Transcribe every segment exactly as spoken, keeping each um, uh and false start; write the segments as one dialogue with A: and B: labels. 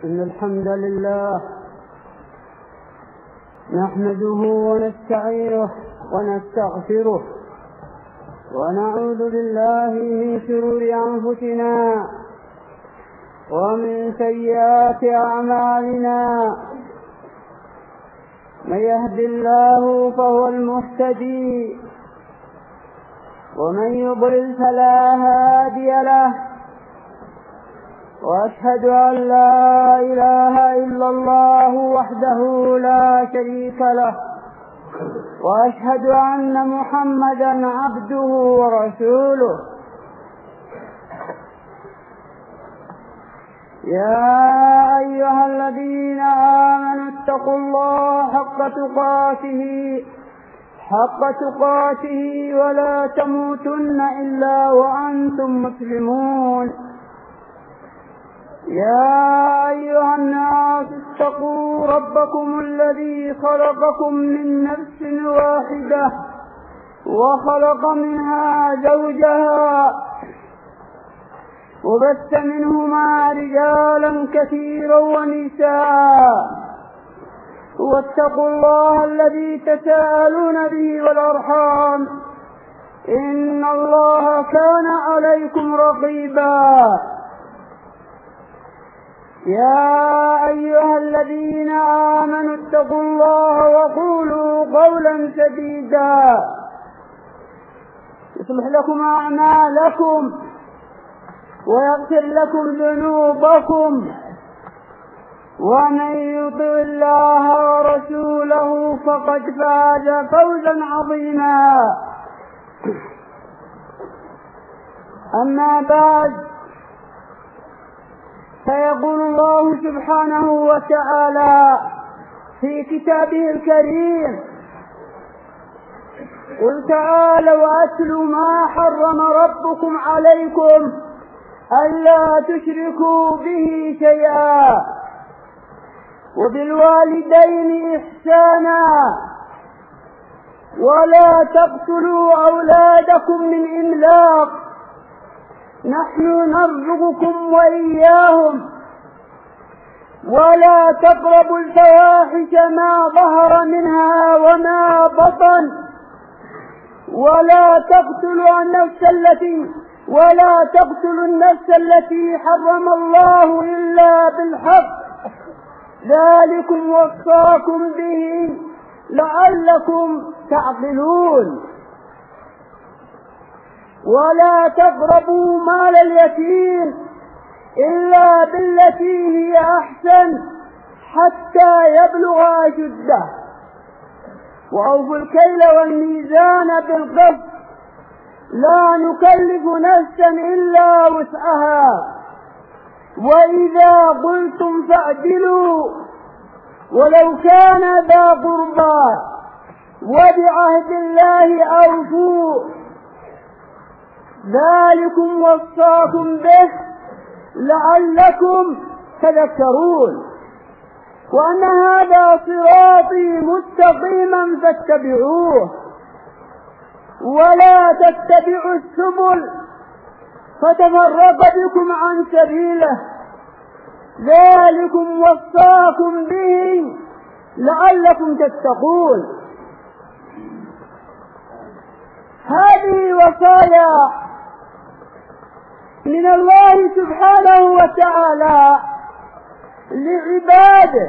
A: إن الحمد لله نحمده ونستعينه ونستغفره ونعوذ بالله من شرور أنفسنا ومن سيئات أعمالنا. من يهد الله فهو المهتدي ومن يضلل فلا هادي له. وأشهد أن لا إله إلا الله وحده لا شريك له، وأشهد أن محمدا عبده ورسوله. يا أيها الذين آمنوا اتقوا الله حق تقاته حق تقاته ولا تموتن إلا وأنتم مسلمون. يا أيها الناس اتقوا ربكم الذي خلقكم من نفس واحدة وخلق منها زوجها وبث منهما رجالا كثيرا ونساء، واتقوا الله الذي تساءلون به والأرحام إن الله كان عليكم رقيبا. يا أيها الذين آمنوا اتقوا الله وقولوا قولا سديدا يصلح لكم أعمالكم ويغفر لكم ذنوبكم، ومن يطع الله ورسوله فقد فاز فوزا عظيما. أما بعد، فيقول الله سبحانه وتعالى في كتابه الكريم: قل تعالوا واتلوا ما حرم ربكم عليكم ألا تشركوا به شيئا وبالوالدين إحسانا ولا تقتلوا أولادكم من إملاق نحن نرزقكم وإياهم ولا تقربوا الفواحش ما ظهر منها وما بطن ولا تقتلوا النفس التي ولا تقتلوا النفس التي حرم الله إلا بالحق ذلكم وصاكم به لعلكم تعقلون. ولا تقربوا مال اليتيم إلا بالتي هي أحسن حتى يبلغ أشده، وأوفوا الكيل والميزان بالقسط لا نكلف نفسا إلا وسعها، وإذا قلتم فاعدلوا ولو كان ذا قربى وبعهد الله أوفوا ذلكم وصاكم به لعلكم تذكرون. وأن هذا صراطي مستقيما فاتبعوه ولا تتبعوا السبل فتفرق بكم عن سبيله ذلكم وصاكم به لعلكم تتقون. هذه وصايا من الله سبحانه وتعالى لعباده،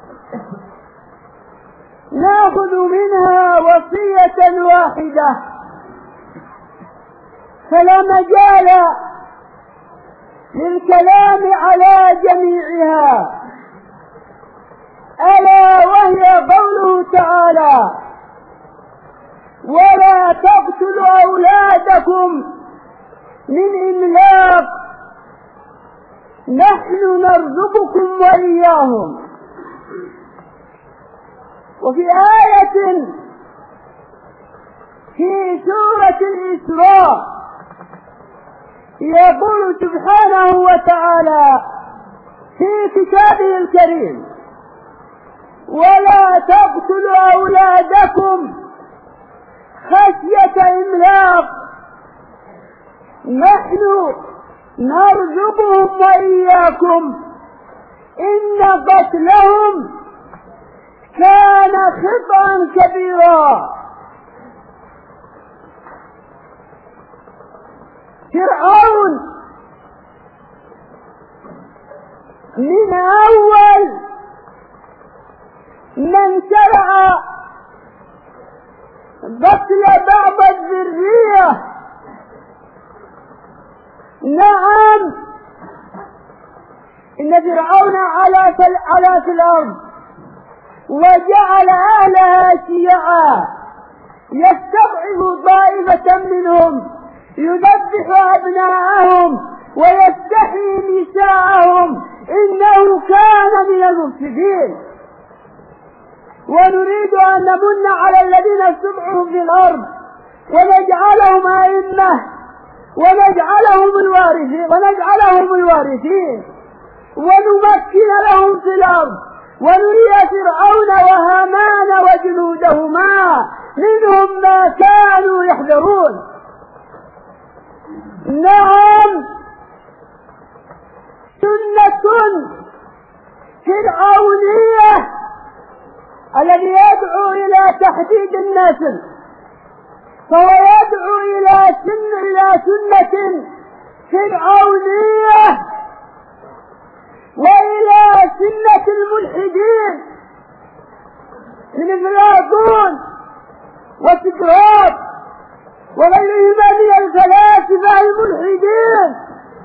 A: نأخذ منها وصية واحدة فلا مجال للكلام على جميعها، ألا وهي قوله تعالى: ولا تقتلوا أولادكم من إملاق نحن نرزقكم وإياهم. وفي آية في سورة الإسراء يقول سبحانه وتعالى في كتابه الكريم: ولا تقتلوا أولادكم خشية إملاق نحن نرزقهم وإياكم إن قتلهم كان خطأ كبيرا. فرعون من أول من شرع قتل بعض الذرية. نعم، إن فرعون علا في الأرض وجعل أهلها شيعا يستضعف طائفة منهم يذبح أبناءهم ويستحيي نساءهم، إنه كان من المفسدين. ونريد أن نمن على الذين استضعفوا في الأرض ونجعلهم أئمة ونجعلهم الوارثين ونجعلهم الوارثين ونمكن لهم في الأرض، ونري فرعون وهامان وجنودهما منهم ما كانوا يحذرون. نعم، سنة فرعونية الذي يدعو إلى تحديد النسل، فهو يدعو إلى سنة إلى سنة فرعونية وإلى سنة الملحدين من أفلاطون وسقراط وغيرهما من الفلاسفة الملحدين.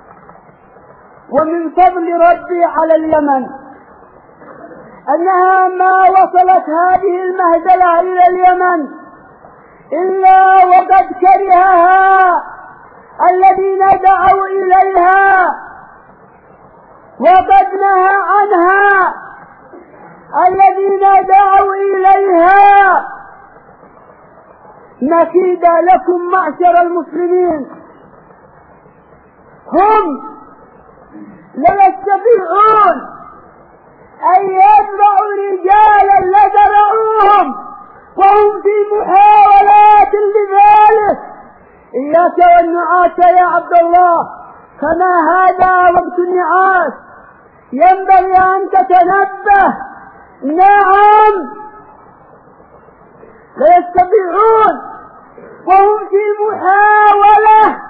A: ومن فضل ربي على اليمن أنها ما وصلت هذه المهزلة إلى اليمن إلا وقد كرهها الذين دعوا إليها وقد نهى عنها الذين دعوا إليها. نكيد لكم معشر المسلمين، هم لا يستطيعون أن يزرعوا رجالا لزرعوهم وهم في محاولات لذلك. إياك والنعاس يا عبد الله، فما هذا وقت النعاس، ينبغي أن تتنبه. نعم، لا يستطيعون وهم في محاولة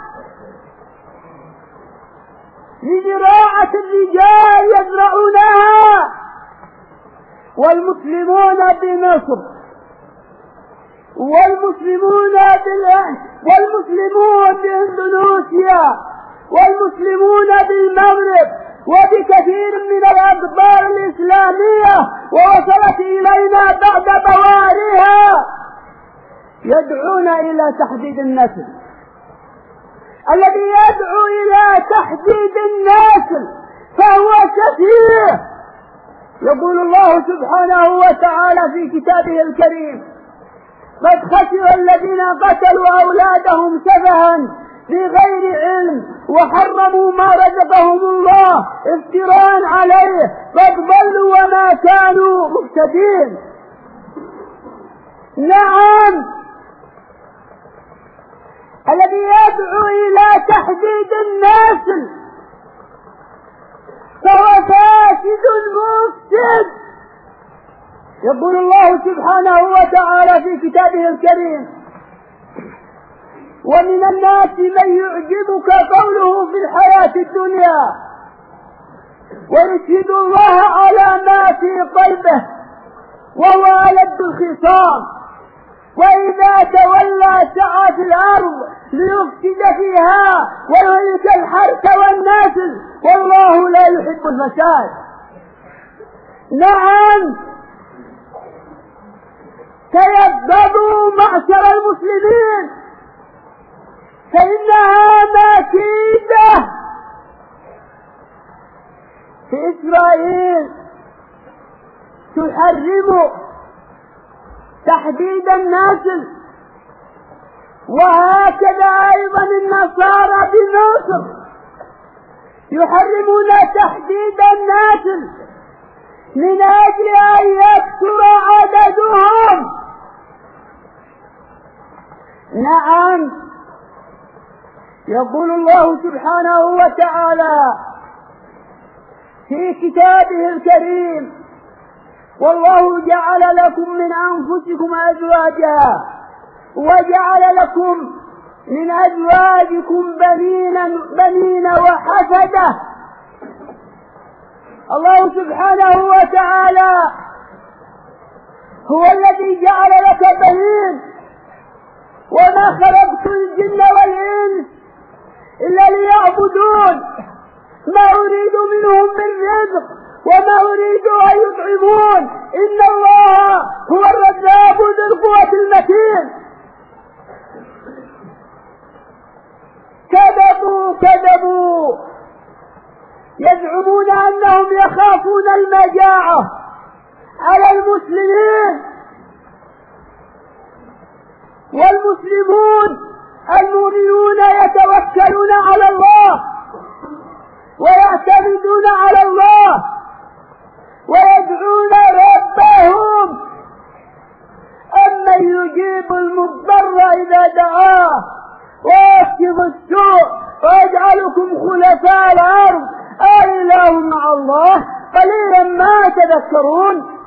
A: لزراعة الرجال يزرعونها. والمسلمون بمصر والمسلمون والمسلمون باندونيسيا والمسلمون بالمغرب وبكثير من الأقطار الإسلامية ووصلت إلينا بعد بوارها يدعون إلى تحديد النسل. الذي يدعو إلى تحديد النسل فهو سفيه. يقول الله سبحانه وتعالى في كتابه الكريم: قد خسر الذين قتلوا أولادهم سفها بغير علم وحرموا ما رزقهم الله افتراء عليه قد ضلوا وما كانوا مهتدين. نعم، الذي يدعو إلى تحديد النسل فهو فاسد مفسد. يقول الله سبحانه وتعالى في كتابه الكريم: ومن الناس من يعجبك قوله في الحياة الدنيا ويشهد الله على ما في قلبه وهو ألد الخصام وإذا تولى سعى في الأرض ليفسد فيها ويهلك الحرث والنسل والله لا يحب الفساد. نعم، تيقظوا معشر المسلمين فإنها مكيدة. في إسرائيل تحرم تحديد النسل، وهكذا أيضا النصارى بمصر يحرمون تحديد النسل من أجل أن يكثر عددهم. نعم، يقول الله سبحانه وتعالى: في كتابه الكريم: والله جعل لكم من أنفسكم أزواجا وجعل لكم من أزواجكم بنين, بنين وحفدة. الله سبحانه وتعالى هو الذي جعل لك بنين، وما خلقت الجن والإنس إلا ليعبدون، ما أريد منهم من رزق وما أريد أن يطعمون، إن الله هو الرزاق ذو القوة المتين. كذبوا كذبوا يزعمون أنهم يخافون المجاعة على المسلمين، والمسلمون المؤمنون يتوكلون على الله ويعتمدون على الله ويدعون ربهم. أما يجيب المضطر إذا دعاه ويكشف السوء ويجعلكم خلفاء الأرض أإله مع الله قليلا ما تذكرون.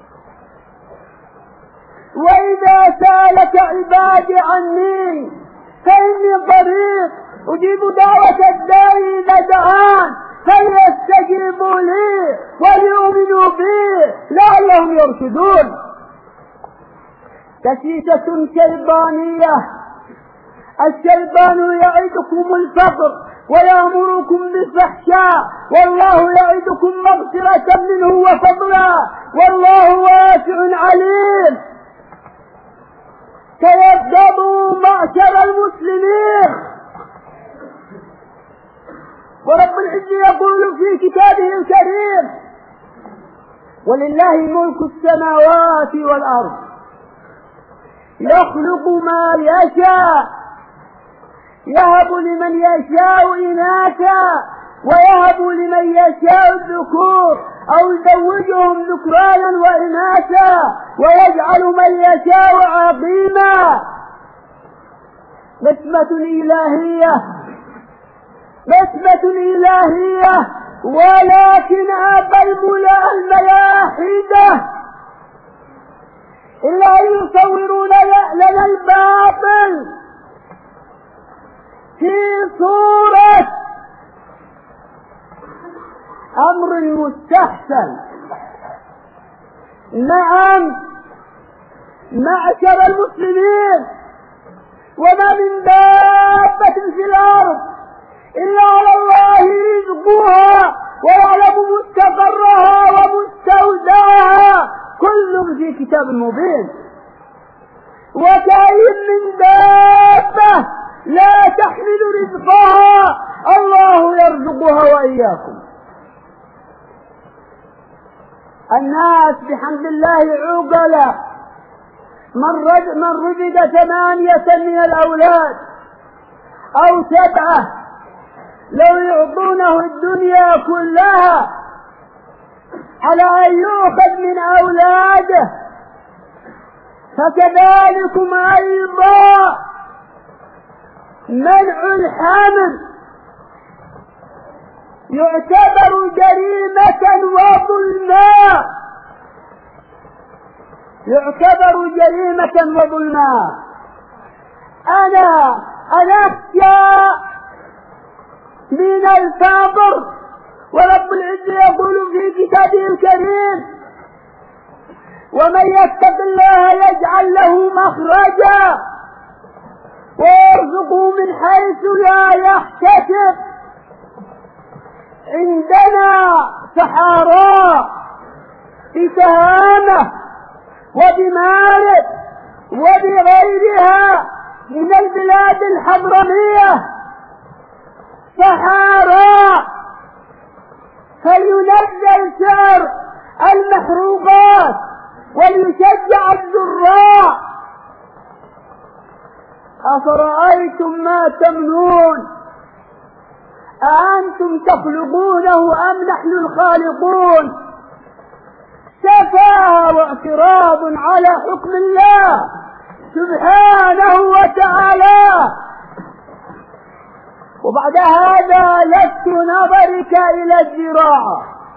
A: وإذا سألك عبادي عني فإني قريب أجيب دعوة الداعي إذا دعان فليستجيبوا لي وليؤمنوا بي لعلهم يرشدون. دسيسة شيطانية. الشيطان يعدكم الفقر ويأمركم بالفحشاء، والله يعدكم مغفرة منه وفضلا، والله واسع عليم. تيقظوا معشر المسلمين، ورب العزة يقول في كتابه الكريم: ولله ملك السماوات والأرض يخلق ما يشاء يهب لمن يشاء إناثا ويهب لمن يشاء الذكور أو يزوجهم ذكرانا وإناثا ويجعل من يشاء عقيما. نسمة إلهية نسمة إلهية، ولكن أبى الملاحدة إلا أن يصورون لنا الباطل في صورة أمر مستحسن. نعم معشر المسلمين، وما من دابة في الأرض إلا على الله رزقها ويعلم مستقرها ومستودعها، كل في كتاب مبين. وكأين من دابة لا تحمل رزقها الله يرزقها وإياكم. الناس بحمد الله عقلاء، من رزق ثمانية من الأولاد أو سبعة لو يعطونه الدنيا كلها على أن يؤخذ من أولاده، فكذلكم أيضا منع الحمل يعتبر جريمة وظلما يعتبر جريمة وظلما. أنا أنا أخشى من الفقر، ورب العزة يقول في كتابه الكريم: ومن يتق الله يجعل له مخرجا ويرزقه من حيث لا يحتسب. عندنا صحراء في تهامة وبمارب وبغيرها من البلاد الحضرمية صحراء، فلينزل سعر المحروقات وليشجع الزراع. أفرأيتم ما تمنون أأنتم تخلقونه أم نحن الخالقون؟ سفاهة واعتراض على حكم الله سبحانه وتعالى. وبعد هذا لفت نظرك إلى الزراعة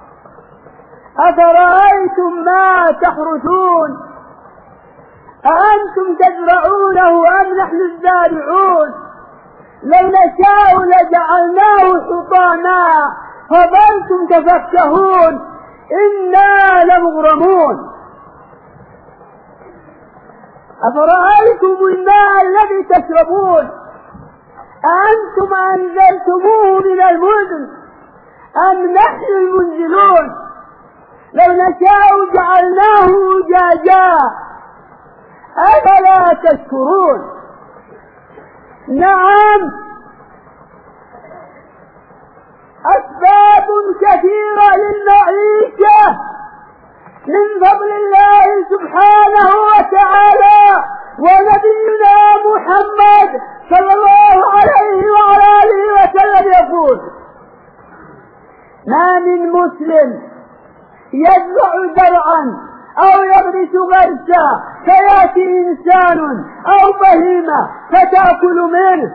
A: أفرأيتم ما تحرثون أأنتم تزرعونه أم نحن الزارعون لو نشاء لجعلناه حطاما فظلتم تفكهون إنا لمغرمون. أفرأيتم الماء الذي تشربون أأنتم أنزلتموه من المزن أم نحن المنزلون لو نشاء جعلناه أجاجا أفلا تشكرون. نعم أسباب كثيرة للمعيشة من فضل الله سبحانه وتعالى، ونبينا محمد صلى الله عليه وعلى آله وسلم يقول: ما من مسلم يزرع زرعا أو يغرس غرسا فيأتي إنسان أو بهيمة فتأكل منه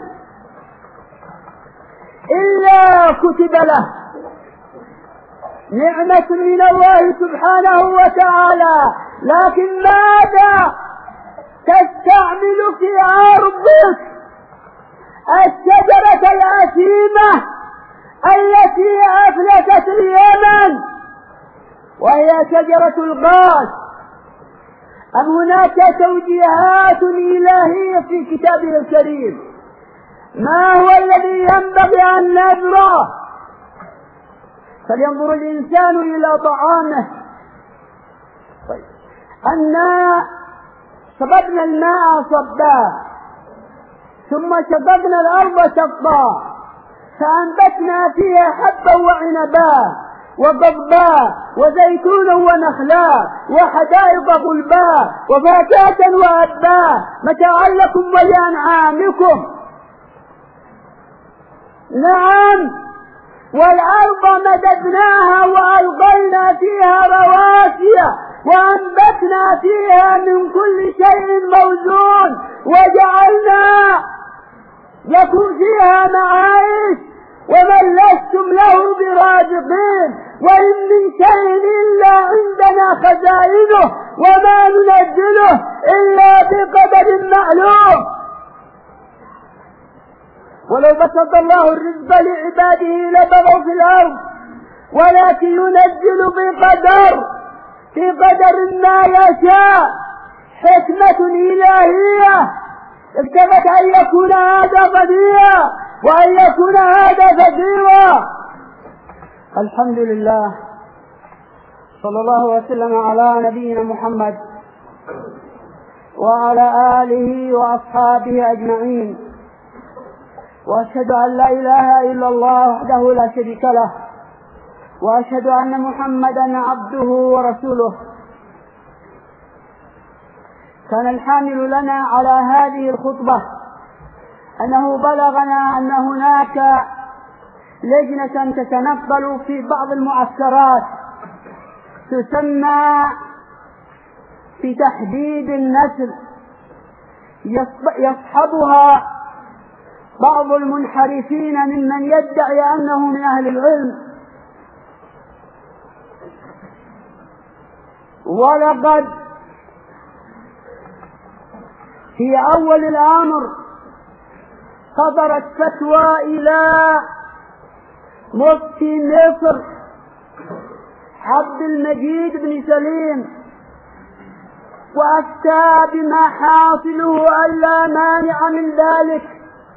A: إلا كتب له نعمة من الله سبحانه وتعالى. لكن ماذا تستعمل في أرضك؟ الشجرة الأثيمة التي أفلتت اليمن وهي شجرة الغاز، أم هناك توجيهات إلهية في كتابه الكريم؟ ما هو الذي ينبغي أن نزرعه؟ فلينظر الإنسان إلى طعامه. طيب. أنا صببنا الماء صبا ثم شققنا الأرض شقا فأنبتنا فيها حبا وعنبا وضبا وزيتونا ونخلا وحدائق غلبا وفاكهة وأبا متاعا لكم ولأنعامكم. نعم، والأرض مددناها وألقينا فيها رواسي وأنبتنا فيها من كل شيء موزون وجعلنا لكم فيها معايش ومن لستم له برازقين وإن من شيء إلا عندنا خزائنه وما ننزله إلا بقدر معلوم. ولو بسط الله الرزق لعباده لبغوا في الأرض ولكن ينزل بقدر في قدر ما يشاء. حكمة إلهية اكتبت أن يكون هذا غنيا وأن يكون هذا فقيرا. الحمد لله، صلى الله وسلم على نبينا محمد وعلى آله وأصحابه أجمعين، وأشهد أن لا إله إلا الله وحده لا شريك له، وأشهد أن محمدا عبده ورسوله. كان الحامل لنا على هذه الخطبة أنه بلغنا أن هناك لجنة تتنقل في بعض المعسكرات تسمى في تحديد النسل، يصحبها بعض المنحرفين ممن يدعي أنه من أهل العلم. ولقد في أول الأمر صدرت فتوى إلى مفتي مصر عبد المجيد بن سليم، وأفتى بما حاصله ألا مانع من ذلك.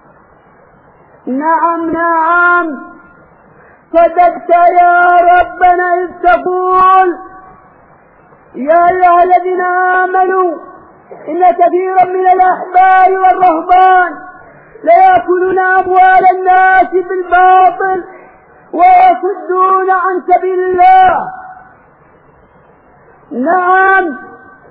A: نعم نعم صدقت يا ربنا إذ تقول: يا أيها الذين آمنوا إن كثيرا من الأحبار والرهبان ليأكلون أموال الناس بالباطل ويصدون عن سبيل الله. نعم،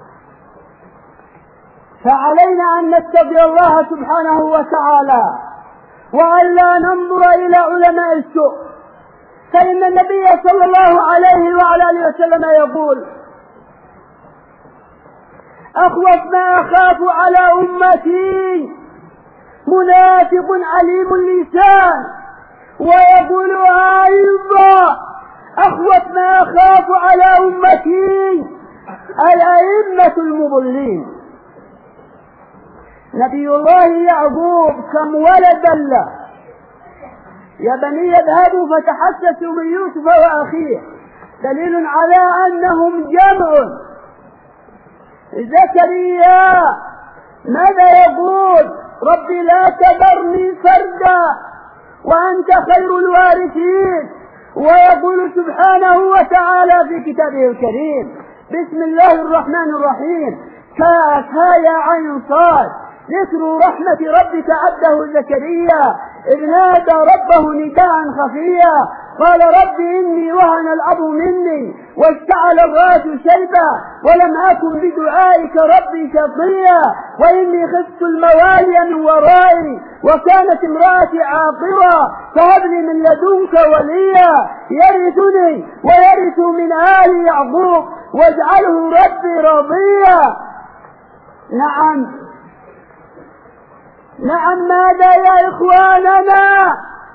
A: فعلينا أن نتقي الله سبحانه وتعالى وأن لا ننظر إلى علماء السوء، فإن النبي صلى الله عليه وعلى آله وسلم يقول: أخوف ما أخاف على أمتي منافق عليم اللسان. ويقول أيضا: أخوف ما أخاف على أمتي الأئمة المضلين. نبي الله يعقوب كم ولدا له؟ يا بني اذهبوا فتحسسوا من يوسف وأخيه، دليل على أنهم جمع. زكريا ماذا يقول؟ ربي لا تذرني فردا وأنت خير الوارثين. ويقول سبحانه وتعالى في كتابه الكريم: بسم الله الرحمن الرحيم، كاف ها يا عين صاد، ذكر رحمة ربك عبده زكريا إذ نادى ربه نداء خفيا قال رب إني وهن العظم مني واشتعل الرأس شيبا ولم أكن بدعائك ربي شقيا وإني خفت الموالي من ورائي وكانت امرأتي عاقرا فهب لي من لدنك وليا يرثني ويرث من آل يعقوب واجعله ربي رضيا. نعم نعم ماذا يا إخواننا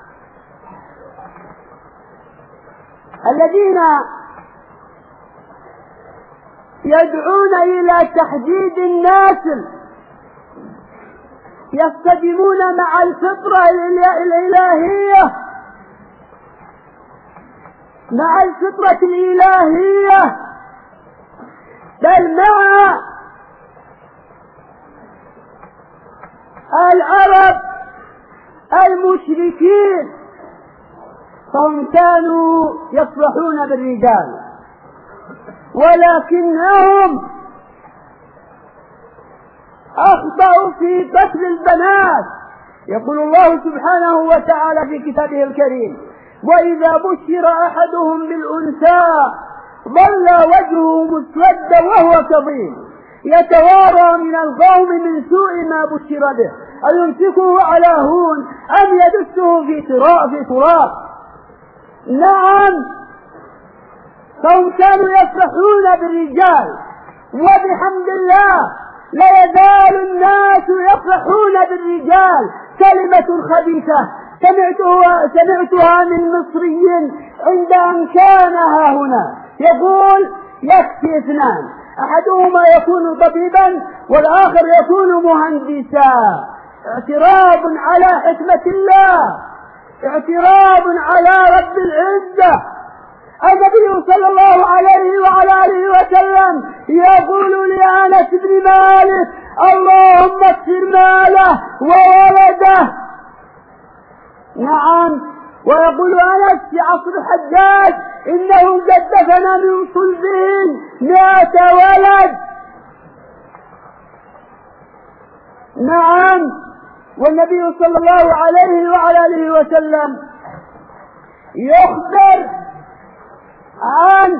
A: الذين يدعون إلى تحديد النسل يصطدمون مع الفطرة الإلهية مع الفطرة الإلهية بل مع العرب المشركين، فهم كانوا يفرحون بالرجال ولكنهم أخطأوا في قتل البنات. يقول الله سبحانه وتعالى في كتابه الكريم: وإذا بشر أحدهم بالأنثى ظل وجهه مسودا وهو كظيم يتوارى من القوم من سوء ما بشر به أيمسكه على هون أم يدسه في تراب. نعم فهم كانوا يفرحون بالرجال، وبحمد الله لا يزال الناس يفرحون بالرجال. كلمة خبيثة سمعتها, سمعتها من مصري عند أن كان ها هنا يقول: يكفي اثنان، أحدهما يكون طبيبا والآخر يكون مهندسا. اعتراض على حكمة الله، اعتراض على رب العزة. النبي صلى الله عليه وعلى آله وسلم يقول لأنس بن مالك: اللهم اكثر ماله وولده. نعم ويقول أنس في عصر الحجاج: إنه قد دفن من صلبهم مئة ولد. نعم والنبي صلى الله عليه وعلى آله وسلم يخبر عن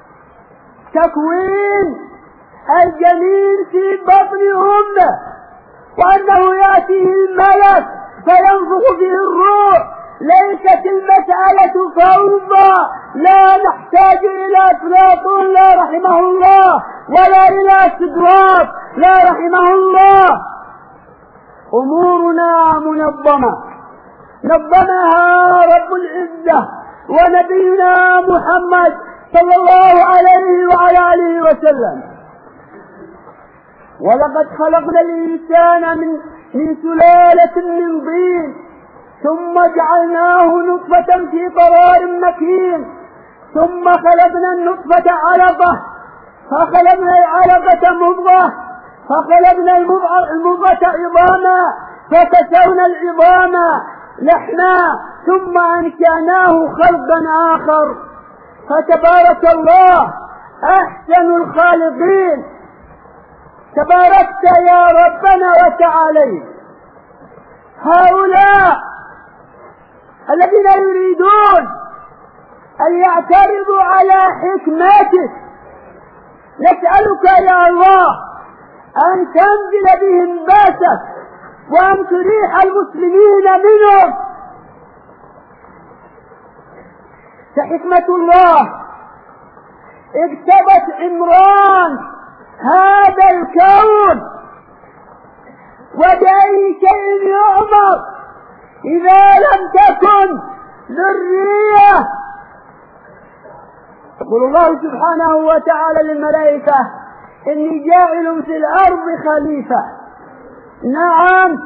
A: تكوين الجنين في بطن أمه وأنه يأتيه الملك فينفخ فيه الروح. ليست المسألة فوضى، لا نحتاج إلى أفلاطون لا رحمه الله ولا إلى استدراك لا رحمه الله. أمورنا منظمة نظمها رب العزة ونبينا محمد صلى الله عليه وعلى آله وسلم. ولقد خلقنا الإنسان من من سلالة من طين ثم جعلناه نطفة في قرار مكين ثم خلقنا النطفة علقة فخلقنا العلقة مضغة فخلقنا المضغة عظاما فكسونا العظام لحما ثم أنشأناه خلقا آخر فتبارك الله أحسن الخالقين. تباركت يا ربنا وتعالى. هؤلاء الذين يريدون أن يعترضوا على حكمتك نسألك يا الله أن تنزل بهم باسك وأن تريح المسلمين منهم. فحكمة الله اكتبت عمران هذا الكون وبأي شيء يؤمر إذا لم تكن ذرية يقول الله سبحانه وتعالى للملائكة إني جاعل في الأرض خليفة. نعم،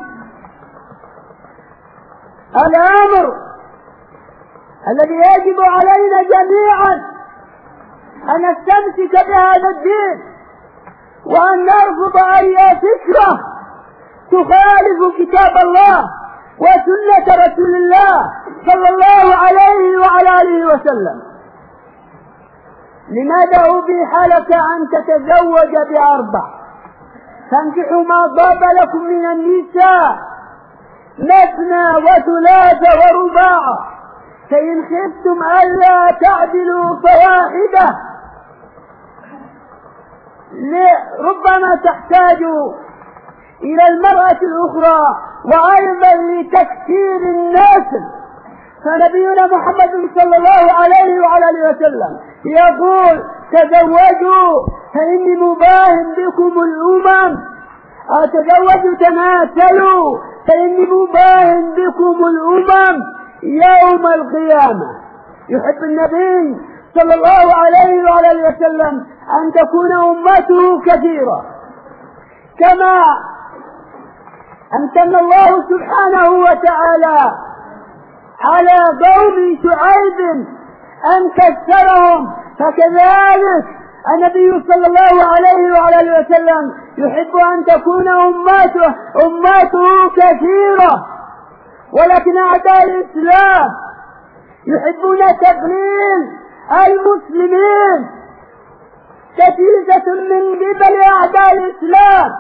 A: الأمر الذي يجب علينا جميعا أن نستمسك بهذا الدين وأن نرفض أي فكرة تخالف كتاب الله وسنة رسول الله صلى الله عليه وعلى آله وسلم. لماذا أبيح لك أن تتزوج بأربع؟ فانكحوا ما طاب لكم من النساء مثنى وثلاث ورباع، فإن خفتم ألا تعدلوا فواحدة. ربما تحتاج إلى المرأة الأخرى وأيضا لتكثير النسل، فنبينا محمد صلى الله عليه وعلى آله وسلم يقول تزوجوا فإني مباهن بكم الأمم، أو تزوجوا تناسلوا فإني مباهن بكم الأمم يوم القيامة. يحب النبي صلى الله عليه وعلى آله وسلم أن تكون أمته كثيرة، كما أمتن الله سبحانه وتعالى على قوم شعيب أن كثرهم، فكذلك النبي صلى الله عليه وعلى آله وسلم يحب أن تكون أمته أمته كثيرة. ولكن أعداء الإسلام يحبون تقليل المسلمين، كتيسة من قبل أعداء الإسلام.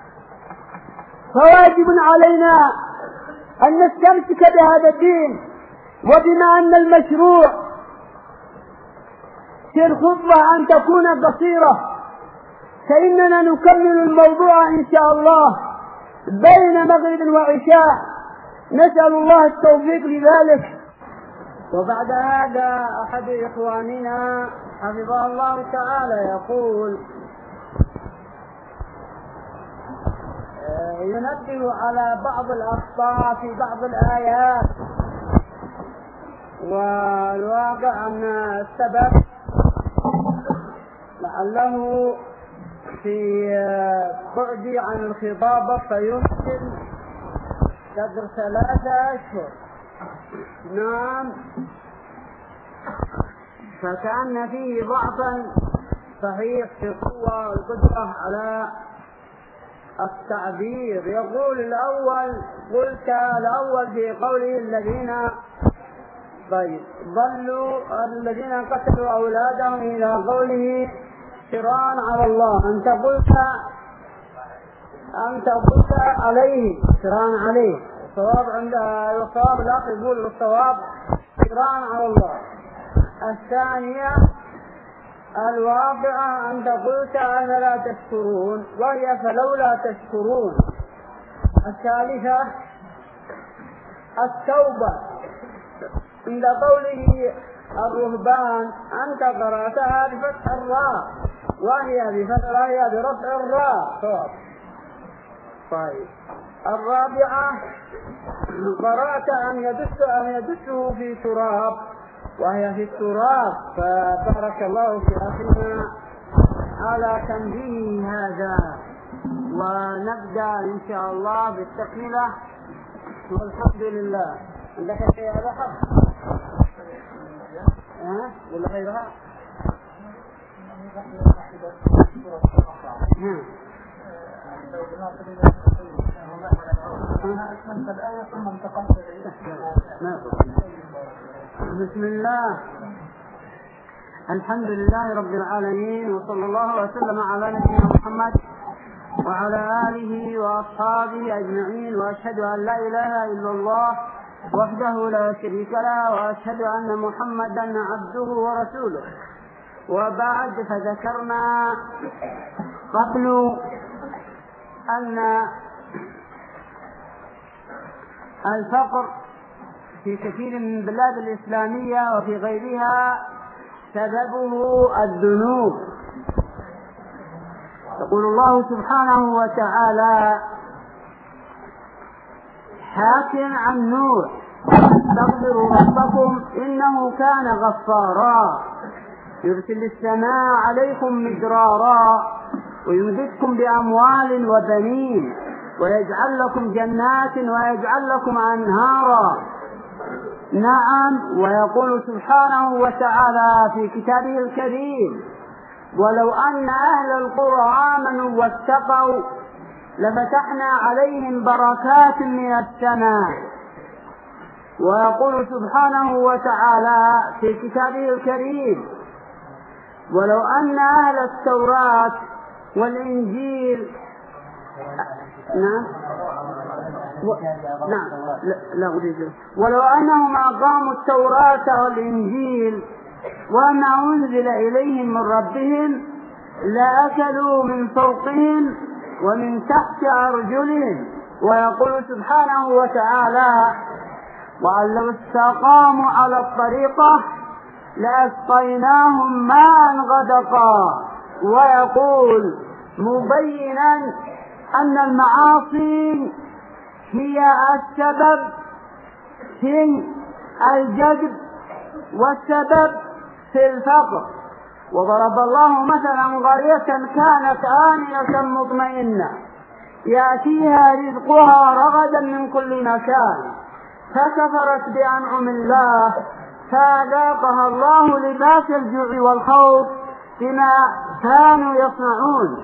A: فواجب علينا أن نستمسك بهذا الدين. وبما أن المشروع في الخطبة أن تكون قصيرة، فإننا نكمل الموضوع إن شاء الله بين مغرب وعشاء، نسأل الله التوفيق لذلك.
B: وبعد هذا أحد إخواننا حفظه الله تعالى يقول ينبه على بعض الأخطاء في بعض الآيات، والواقع أن السبب لعله في بعدي عن الخطابة فيمكن قدر ثلاثة أشهر. نعم، فكأن فيه ضعفا صحيح في القوة والقدرة على التعبير. يقول الأول قلت الأول في قوله الذين طيب ضلوا الذين قتلوا أولادهم إلى قوله شراء على الله. أنت قلت أنت قلت عليه شراء عليه، الصواب عند الصواب الآخر يقول الصواب شراء على الله. الثانية الواقعة أنت قلت أفلا تشكرون، وهي فلولا تشكرون. الثالثة التوبة عند قوله الرهبان أنت قرأتها بفتح الراء وهي بفتح وهي برفع الراء. طيب الرابعة قرأت أن يدس أن يدسه في تراب وهي في التراب، فبارك الله في أخينا على تنبيه هذا. ونبدأ إن شاء الله بالتكملة والحمد لله. عندك شيء هذا حق؟ ها؟ ولا غيرها؟ بسم الله، الحمد لله رب العالمين، وصلى الله وسلم على نبينا محمد وعلى آله وأصحابه أجمعين، وأشهد أن لا إله إلا الله وحده لا شريك له، وأشهد أن محمدا عبده ورسوله. وبعد، فذكرنا قبل أن الفقر في كثير من البلاد الإسلامية وفي غيرها سببه الذنوب. يقول الله سبحانه وتعالى حاكٍ عن نوح: استغفروا ربكم إنه كان غفارا يرسل السماء عليكم مدرارا ويمددكم بأموال وبنين ويجعل لكم جنات ويجعل لكم أنهارا. نعم. ويقول سبحانه وتعالى في كتابه الكريم: ولو أن أهل القرى آمنوا واتقوا لفتحنا عليهم بركات من السماء. ويقول سبحانه وتعالى في كتابه الكريم: ولو أن أهل التوراة والإنجيل نعم و... نعم لا, لا أريد. ولو أنهم أقاموا التوراة والإنجيل وما أنزل إليهم من ربهم لأكلوا من فوقهم ومن تحت أرجلهم. ويقول سبحانه وتعالى: وأن لو استقاموا على الطريقة لأسقيناهم ماء غدقا. ويقول مبينا أن المعاصي هي السبب في الجذب والسبب في الفقر. وضرب الله مثلا قرية كانت آمنة مطمئنة يأتيها رزقها رغدا من كل مكان فكفرت بأنعم الله فأذاقها الله لباس الجوع والخوف بما كانوا يصنعون.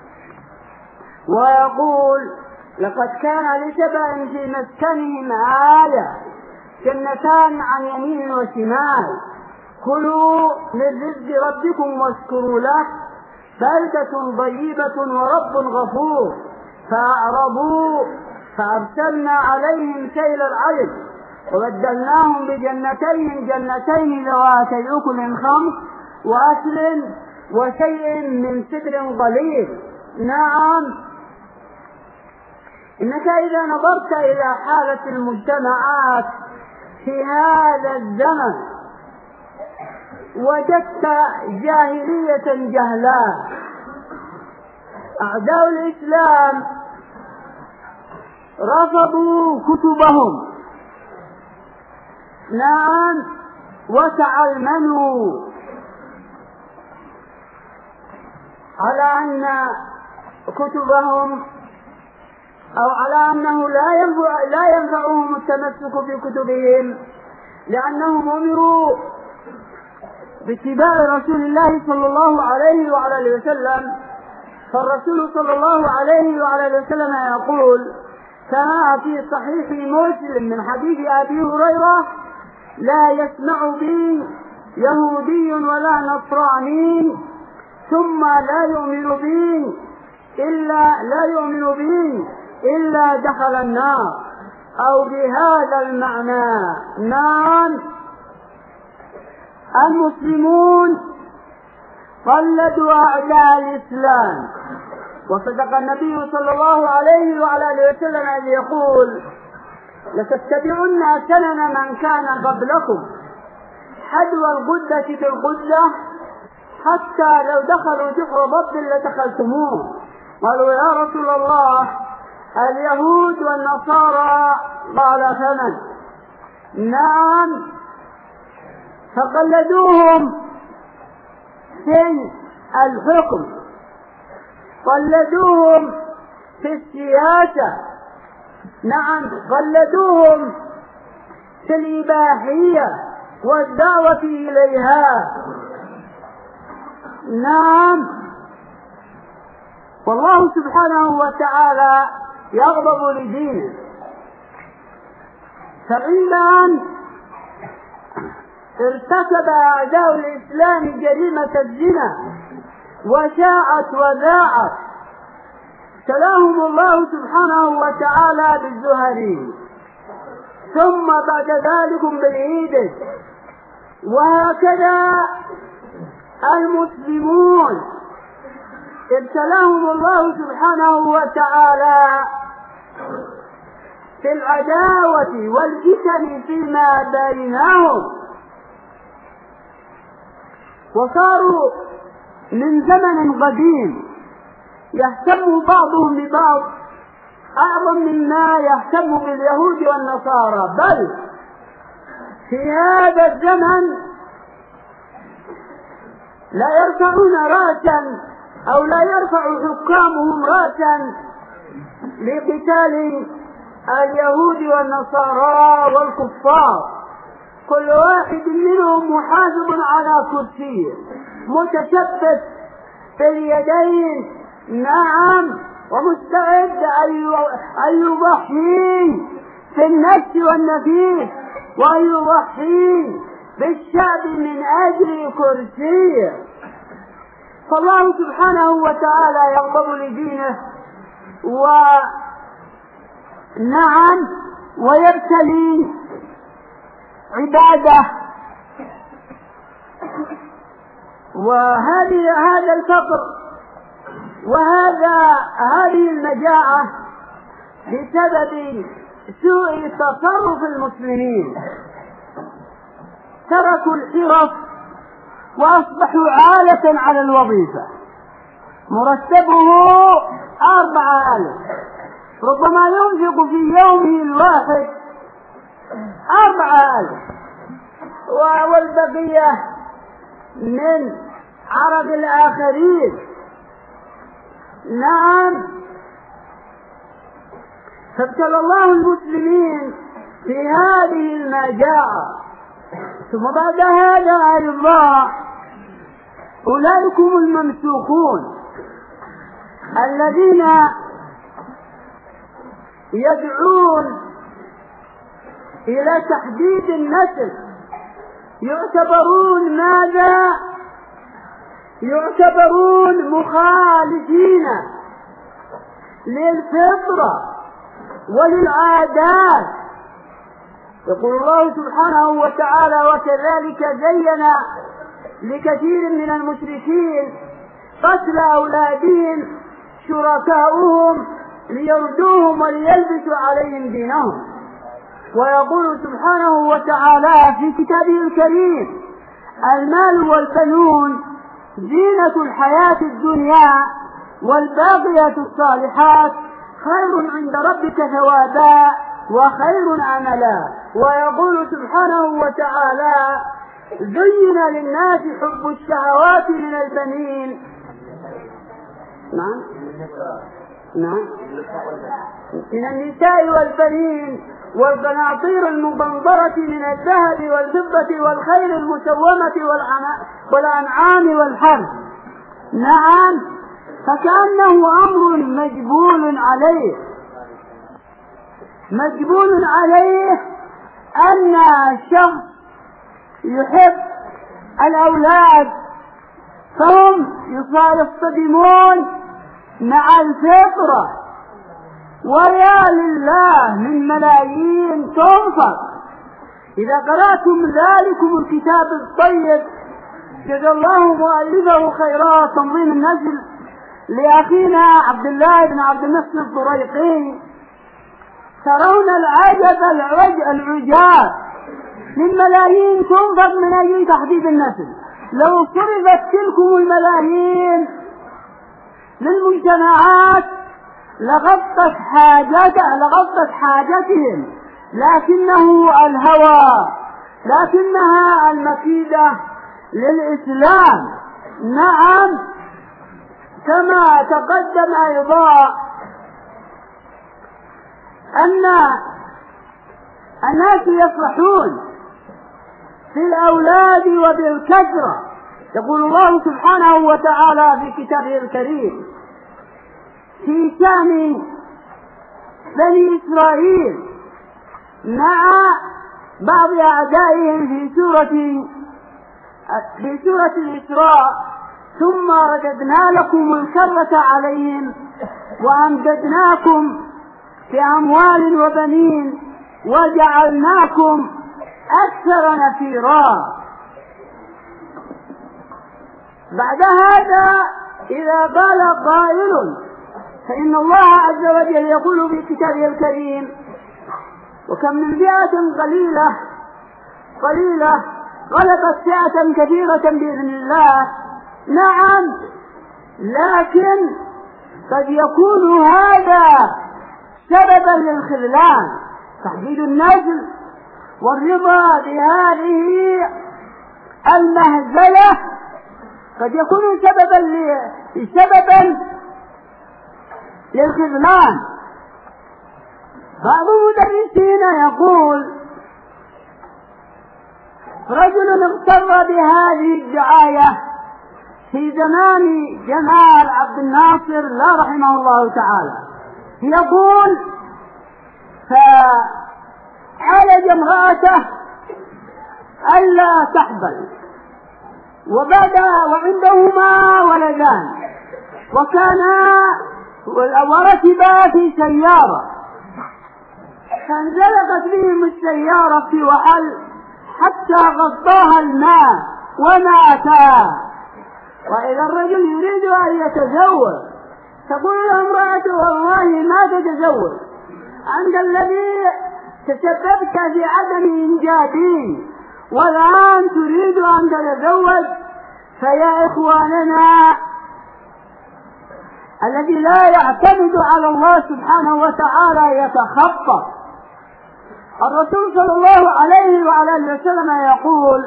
B: ويقول: لقد كان لسبأ في مسكنهم آية جنتان عن يمين وشمال كلوا من رزق ربكم واشكروا له بلدة طيبة ورب غفور. فأعرضوا فأرسلنا عليهم سيل العرم وبدلناهم بجنتين جنتين ذواتي أكل خمس وأكل وشيء من سدر قليل. نعم. إنك إذا نظرت إلى حالة المجتمعات في هذا الزمن وجدت جاهلية جهلاء. أعداء الإسلام رفضوا كتبهم. نعم. وتعلمنوا على أن كتبهم أو على أنه لا ينفع لا ينفعهم التمسك في كتبهم لأنهم أمروا باتباع رسول الله صلى الله عليه وعلى آله وسلم. فالرسول صلى الله عليه وعلى آله وسلم يقول كما في صحيح مسلم من حديث أبي هريرة: لا يسمع بي يهودي ولا نصراني ثم لا يؤمن بي إلا لا يؤمن بي إلا دخل النار، أو بهذا المعنى. نعم. المسلمون قلدوا أعداء الإسلام. وصدق النبي صلى الله عليه وعلى آله وسلم أن يقول: لتتبعن سنن من كان قبلكم حذو القدة في القدة حتى لو دخلوا جحر ضب لدخلتموه. قالوا: يا رسول الله اليهود والنصارى؟ قال: فمن؟ نعم. فقلدوهم في الحكم، قلدوهم في السياسة. نعم. قلدوهم في الإباحية والدعوة إليها. نعم. والله سبحانه وتعالى يغضب لدينه. فعندما ارتكب أعداء الإسلام جريمة الزنا وشاعت وذاعت ابتلاهم الله سبحانه وتعالى بالزهري ثم بعد ذلك بالإيدس. وهكذا المسلمون ابتلاهم الله سبحانه وتعالى في العداوة والفتن فيما بينهم، وصاروا من زمن قديم يهتم بعضهم ببعض أعظم مما يهتم باليهود والنصارى. بل في هذا الزمن لا يرفعون رأسا أو لا يرفع حكامهم رأسا لقتال اليهود والنصارى والكفار. كل واحد منهم محاسب على كرسيه متشبث في اليدين، نعم، ومستعد أن يضحي في النفس والنفيس وأن يضحي بالشعب من أجل كرسيه. فالله سبحانه وتعالى يغضب لدينه ونعم ويبتلي عباده. وهذه هذا الفقر وهذا هذه المجاعة بسبب سوء تصرف المسلمين، تركوا الحرف وأصبحوا عالة على الوظيفة، مرتبه أربعة آلاف، ربما ينفق في يومه الواحد أربعة آلاف، والبقية من عرض الآخرين. نعم، فابتلى الله المسلمين في هذه المجاعة. ثم بعد هذا أيضا أولئكم الممسوكون الذين يدعون إلى تحديد النسل يعتبرون ماذا؟ يعتبرون مخالفين للفطرة وللعادات. يقول الله سبحانه وتعالى: وكذلك زين لكثير من المشركين قتل أولادهم شركاؤهم ليردوهم وليلبسوا عليهم دينهم. ويقول سبحانه وتعالى في كتابه الكريم: المال والبنون زينة الحياة الدنيا والباقيات الصالحات خير عند ربك ثوابا وخير أملا. ويقول سبحانه وتعالى: زين للناس حب الشهوات من البنين نعم نعم من النساء والبنين والقناطير المقنطرة من الذهب والفضة والخيل المسومة والأنعام والحرث. نعم، فكأنه أمر مجبول عليه مجبول عليه أن الشخص يحب الأولاد فهم يصطدمون مع الفطرة. ويا لله من ملايين تنفق. إذا قرأتم ذلكم الكتاب الطيب جزا الله مؤلفه خيرات تنظيم النسل لأخينا عبد الله بن عبد المحسن الطريقي، ترون العجب العجاب من ملايين تنفق من أجل تحديد النسل. لو صرفت تلكم الملايين للمجتمعات لغطت حاجات لغطت حاجتهم، لكنه الهوى لكنها المكيدة للإسلام. نعم، كما تقدم أيضا أن الناس يفرحون في الأولاد وبالكثرة. يقول الله سبحانه وتعالى في كتابه الكريم في شأن بني إسرائيل مع بعض أعدائهم في سورة في سورة الإسراء: ثم رددنا لكم الكرة عليهم وأمددناكم بأموال وبنين وجعلناكم أكثر نفيرا. بعد هذا إذا قال قائل فإن الله عز وجل يقول في كتابه الكريم: وكم من فئة قليلة قليلة غلبت فئة كثيرة بإذن الله. نعم، لكن قد يكون هذا سببا للخذلان، تحديد النسل والرضا بهذه المهزلة
A: قد يكون سببا سببا للخذلان. بعض المدرسين يقول رجل اغتر بهذه الدعاية في زمان جمال عبد الناصر لا رحمه الله تعالى، يقول فعالج امرأته ألا تحبل، وبعد وعندهما ولدان، وكانا وركبا في سيارة، فانزلقت بهم السيارة في وحل حتى غطاها الماء وماتا. وإذا الرجل يريد أن يتزوج تقول له امرأته والله ما تتزوج، أنت الذي تسببت في عدم إنجابي والآن تريد أن تتزوج. فيا إخواننا الذي لا يعتمد على الله سبحانه وتعالى يتخطى. الرسول صلى الله عليه وعلى اله وسلم يقول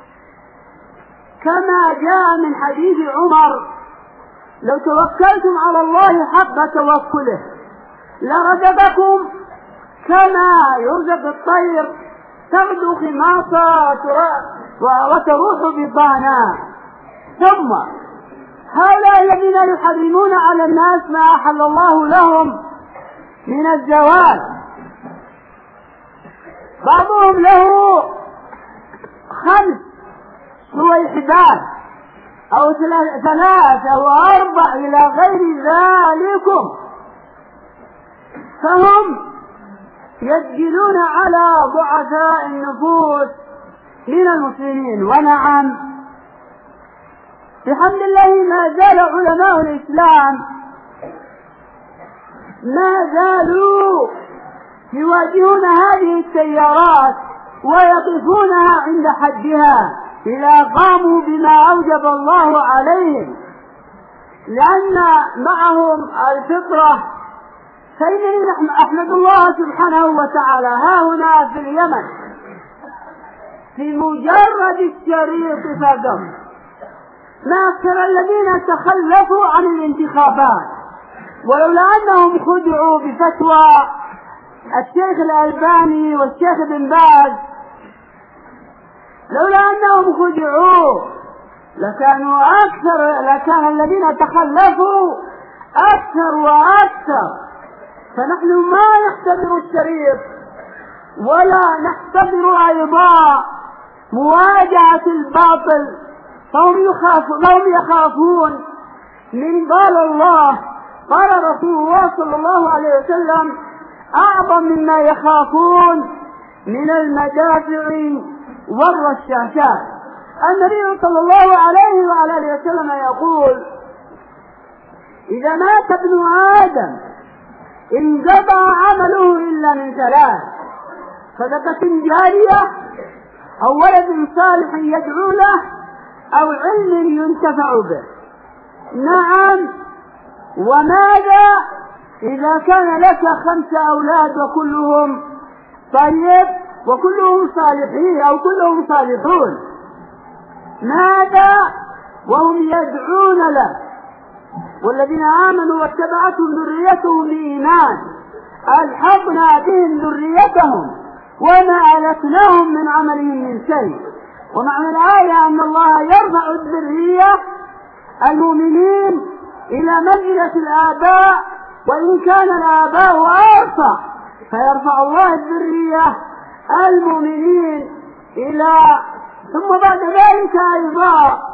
A: كما جاء من حديث عمر لو توكلتم على الله حق توكله لرزقكم كما يرزق الطير تغدو خماصا وتروح بطانا. ثم هؤلاء الذين يحرمون على الناس ما أحل الله لهم من الزواج، بعضهم له خمس سويحبات أو ثلاث أو أربع إلى غير ذلك، فهم يسجلون على ضعفاء النفوس من المسلمين. ونعم بحمد الله ما زال علماء الإسلام ما زالوا يواجهون هذه التيارات ويقفونها عند حدها إذا قاموا بما أوجب الله عليهم، لأن معهم الفطرة. فإنني نحن أحمد الله سبحانه وتعالى ها هنا في اليمن في مجرد الشريط فقط ما أكثر الذين تخلفوا عن الانتخابات، ولولا أنهم خدعوا بفتوى الشيخ الألباني والشيخ بن باز، لولا أنهم خدعوا لكانوا أكثر لكان الذين تخلفوا أكثر وأكثر. فنحن ما نختبر الشريط ولا نختبر أيضا مواجهة الباطل، فهم يخافون هم يخافون من قال الله قال رسول الله صلى الله عليه وسلم أعظم مما يخافون من المدافع والرشاشات. النبي صلى الله عليه وعلى اله وسلم يقول إذا مات ابن آدم انقطع عمله إلا من ثلاث: صدقة جارية أو ولد صالح يدعو له أو علم ينتفع به. نعم، وماذا إذا كان لك خمس أولاد وكلهم طيب وكلهم صالحين أو كلهم صالحون؟ ماذا وهم يدعون له والذين آمنوا واتبعتهم ذريتهم بإيمان ألحقنا بهم ذريتهم وما ألتناهم من عملهم من شيء. ومعنى الآية أن الله يرفع الذرية المؤمنين إلى منزلة الآباء، وإن كان الآباء أرفع فيرفع الله الذرية المؤمنين إلى ثم بعد ذلك أيضا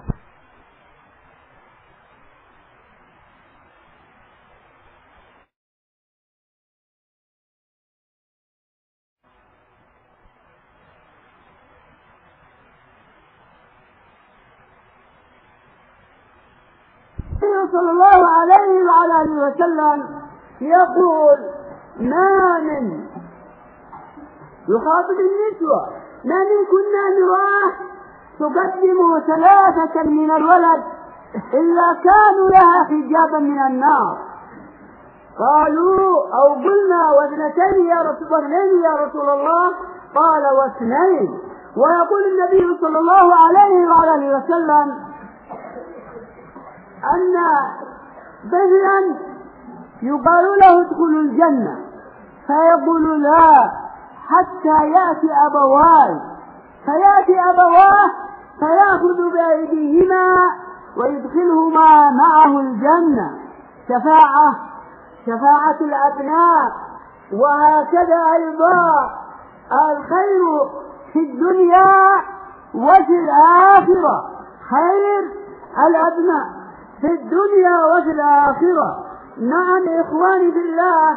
A: صلى الله عليه وعلى اله وسلم يقول ما من يخاطب النسوة ما من كنا امرأة تقدم ثلاثة من الولد إلا كانوا لها حجابا من النار. قالوا أو قلنا واثنتين يا رسول واثنين يا رسول الله، قال واثنين. ويقول النبي صلى الله عليه وعلى اله وسلم أن طفلا يقال له ادخل الجنة فيقول لا حتى يأتي أبواه، فيأتي أبواه فيأخذ بأيديهما ويدخلهما معه الجنة. شفاعة شفاعة الأبناء. وهكذا أيضا الخير في الدنيا وفي الآخرة، خير الأبناء في الدنيا وفي الآخرة. نعم إخواني بالله،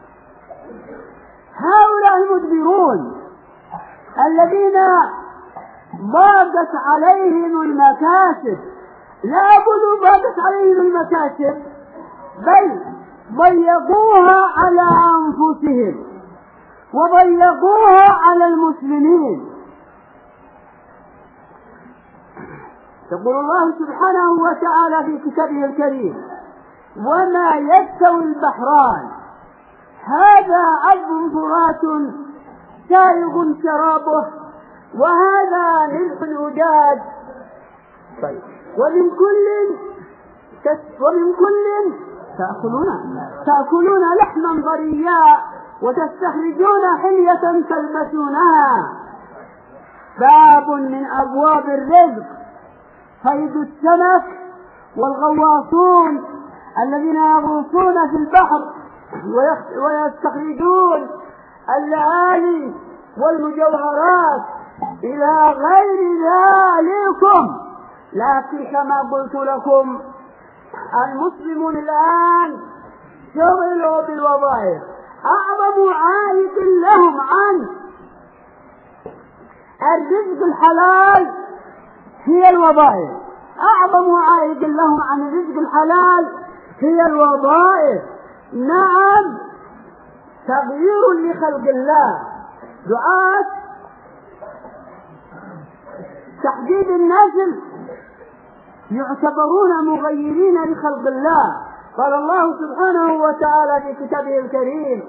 A: هؤلاء المدبرون الذين ضاقت عليهم المكاسب، لا أقول ضاقت عليهم المكاسب بل ضيقوها على أنفسهم وضيقوها على المسلمين. يقول الله سبحانه وتعالى في كتابه الكريم: وما يستوي البحران هذا عذب فرات سائغ شرابه وهذا ملح أجاج طيب ومن كل ومن كل تأكلون تأكلون لحما طريا وتستخرجون حلية تلبسونها. باب من أبواب الرزق: صيد السمك والغواصون الذين يغوصون في البحر ويستخرجون اللآلي والمجوهرات إلى غير ذلكم. لكن كما قلت لكم المسلمون الآن شغلوا بالوظائف. أعظم عائق لهم عن الرزق الحلال هي الوظائف. أعظم عائق لهم عن الرزق الحلال هي الوظائف. نعم، تغيير لخلق الله. دعاة تحديد النسل يعتبرون مغيرين لخلق الله. قال الله سبحانه وتعالى في كتابه الكريم: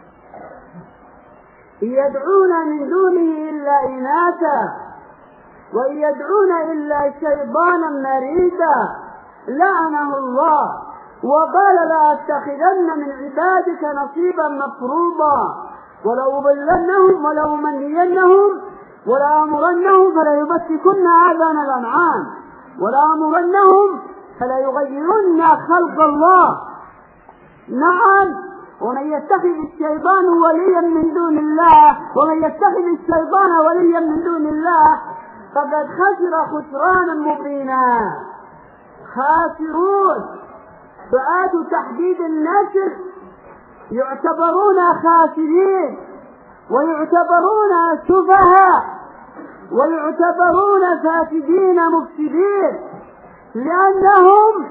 A: إن يدعون من دونه إلا إناثا وإن يدعون إلا شيطانا مريدا لعنه الله وقال لأتخذن من عبادك نصيبا مفروضا ولأضلنهم ولأمنينهم ولآمرنهم فليبتكن آذان الأنعام ولآمرنهم فليغيرن خلق الله. نعم، ومن يتخذ الشيطان وليا من دون الله ومن يتخذ الشيطان وليا من دون الله فقد خسر خسرانا مبينا. خاسرون دعاة تحديد النسل يعتبرون خاسرين ويعتبرون سفهاء ويعتبرون فاسدين مفسدين، لأنهم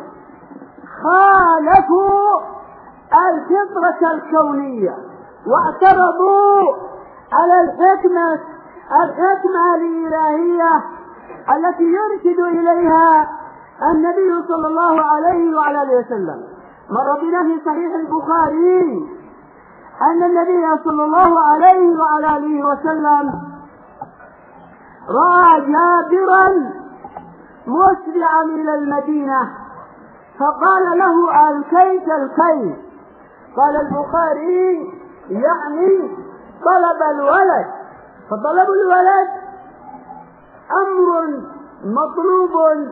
A: خالفوا الفطرة الكونية واعترضوا على الحكمة الحكمة الإلهية التي يرشد إليها النبي صلى الله عليه وعلى آله وسلم. مر بنا في صحيح البخاري أن النبي صلى الله عليه وعلى آله وسلم رأى جابرا مسرعا إلى المدينة فقال له: ألكيت الكيل؟ قال البخاري: يعني طلب الولد. فطلب الولد أمر مطلوب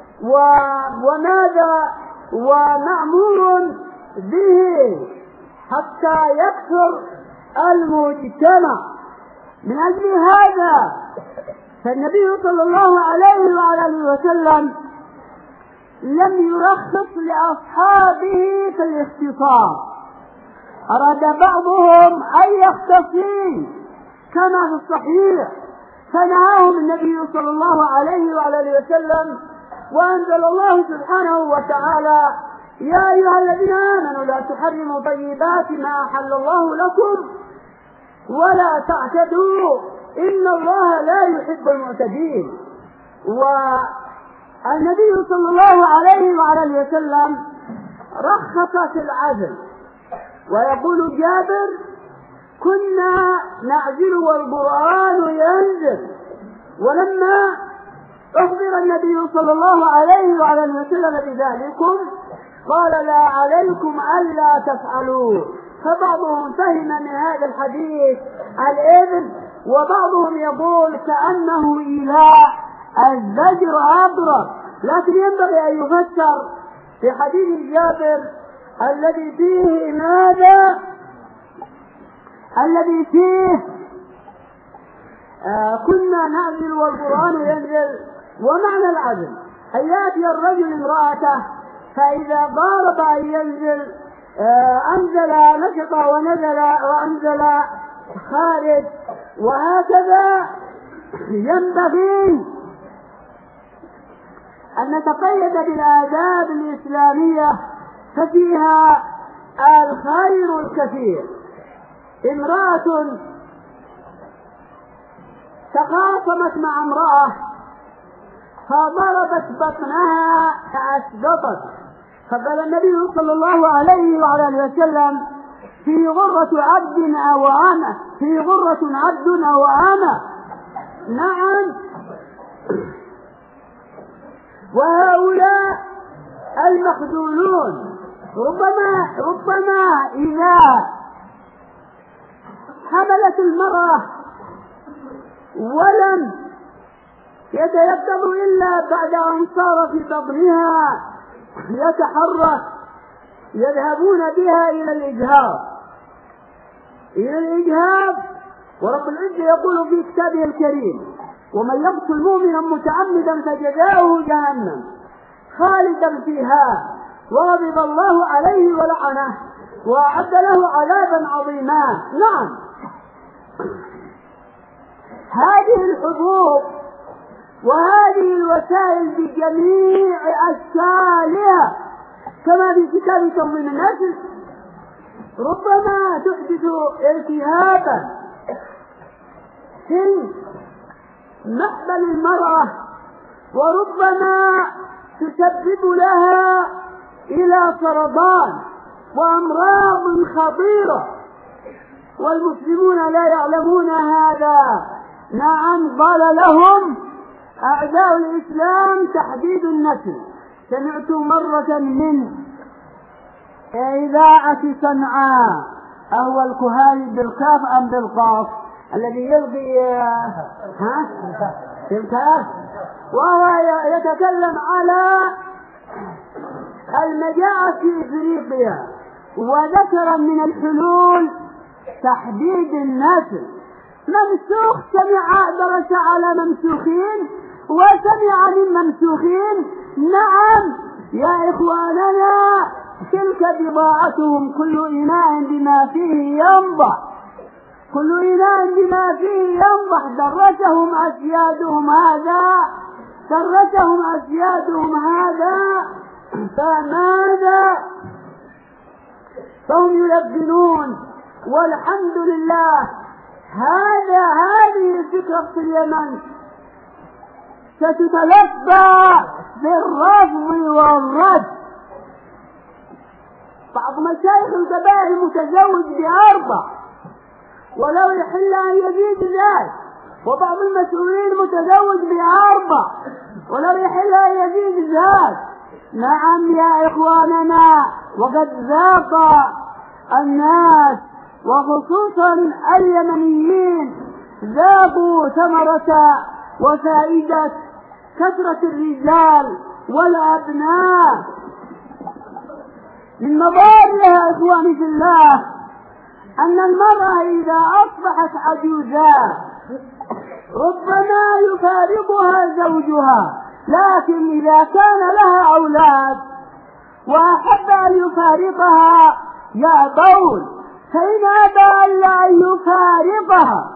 A: وماذا ومأمور به حتى يكثر المجتمع. من أجل هذا فالنبي صلى الله عليه وعلى آله وسلم لم يرخص لأصحابه في الاختصاص. أراد بعضهم أن يختصي كما في الصحيح فنهاهم النبي صلى الله عليه وعلى آله وسلم، وأنزل الله سبحانه وتعالى: يا أيها الذين آمنوا لا تحرموا طيبات ما أحل الله لكم ولا تعتدوا إن الله لا يحب المعتدين. والنبي صلى الله عليه وعلى آله وسلم رخص في العزل. ويقول جابر: كنا نعزل والقرآن ينزل، ولما أخبر النبي صلى الله عليه وعلى وسلم بذلكم قال لا عليكم ألا تفعلوا. فبعضهم فهم من هذا الحديث الإذن، وبعضهم يقول كأنه إيلاء الزجر أضرب، لكن ينبغي أن يفسر في حديث جابر الذي فيه ماذا؟ الذي فيه آه كنا نعزل والقرآن ينزل. ومعنى العزل أن يأتي الرجل امرأته فإذا قارب أن ينزل آه أنزل نشط ونزل وأنزل خارج. وهكذا ينبغي أن نتقيد بالآداب الإسلامية ففيها الخير الكثير. امرأة تخاصمت مع امرأة فضربت بطنها فأسقطت، فقال النبي صلى الله عليه وعلى اله وسلم في غرة عبد أو أمة، في غرة عبد أو أمة. نعم. وهؤلاء المخذولون ربما ربما إذا حملت المرأة ولم يتيقظ إلا بعد أن صار في بطنها يتحرك يذهبون بها إلى الإجهاض إلى الإجهاض ورب العزة يقول في كتابه الكريم ومن يقتل مؤمنا متعمدا فجزاؤه جهنم خالدا فيها وغضب الله عليه ولعنه وأعد له عذابا عظيما. نعم، هذه الحبوب وهذه الوسائل بجميع أشكالها كما في كتاب تنظيم النسل ربما تحدث التهابا في محبل المرأة، وربما تسبب لها إلى سرطان وأمراض خطيرة، والمسلمون لا يعلمون هذا. نعم، قال لهم أعداء الإسلام تحديد النسل. سمعت مرة من إذاعة صنعاء أهو الكهاني بالكاف أم بالقاف الذي يلقي ها بالكاف، وهو يتكلم على المجاعة في إفريقيا، وذكر من الحلول تحديد النسل. ممسوخ سمع درس على ممسوخين وسمع من ممسوخين. نعم يا إخواننا، تلك بضاعتهم، كل إناء بما فيه ينضح، كل إناء بما فيه ينضح. درسهم أسيادهم هذا درسهم أسيادهم هذا فماذا؟ فهم يلبنون. والحمد لله هذا هذه الفكرة في اليمن ستتلبى بالرفض والرد. بعض مشايخ القبائل متزوج بأربع ولو يحل أن يزيد ذلك، وبعض المسؤولين متزوج بأربع ولو يحل أن يزيد ذلك. نعم يا إخواننا، وقد ذاق الناس وخصوصا اليمنيين ذاقوا ثمرة وفائدة كثرة الرجال والأبناء. من مضارها إخواني في الله أن المرأة إذا أصبحت عجوزا ربما يفارقها زوجها، لكن إذا كان لها أولاد وأحب أن يفارقها يأبون، فإن أبى ألا يفارقها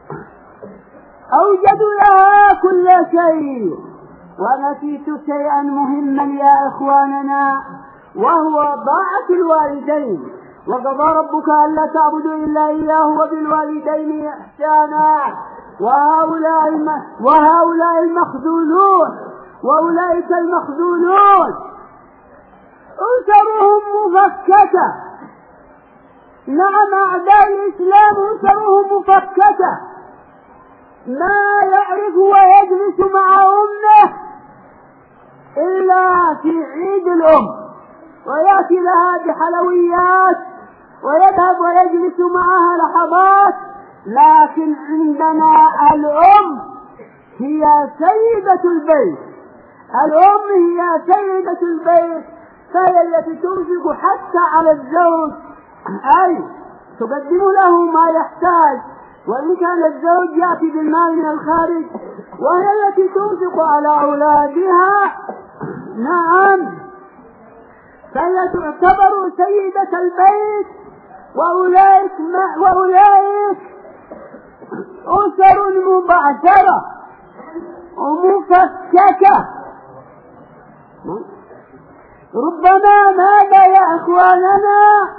A: أوجدوا لها كل شيء. ونسيت شيئا مهما يا إخواننا، وهو طاعة الوالدين. وقضى ربك ألا تعبدوا إلا إياه وبالوالدين إحسانا. وهؤلاء وهؤلاء المخذولون وأولئك المخذولون أسرهم مفككة. نعم، أعداء الإسلام أسرهم مفككة، ما يعرف ويجلس مع أمه إلا في عيد الأم، ويأتي لها بحلويات ويذهب ويجلس معها لحظات، لكن عندنا الأم هي سيدة البيت، الأم هي سيدة البيت، فهي التي تنفق حتى على الزوج، أي تقدم له ما يحتاج، وإن كان الزوج يأتي بالمال من الخارج، وهي التي تنفق على أولادها. نعم، فهي تعتبر سيدة البيت، وأولئك وأولئك أسر مبعثرة ومفككة. ربما ماذا يا إخواننا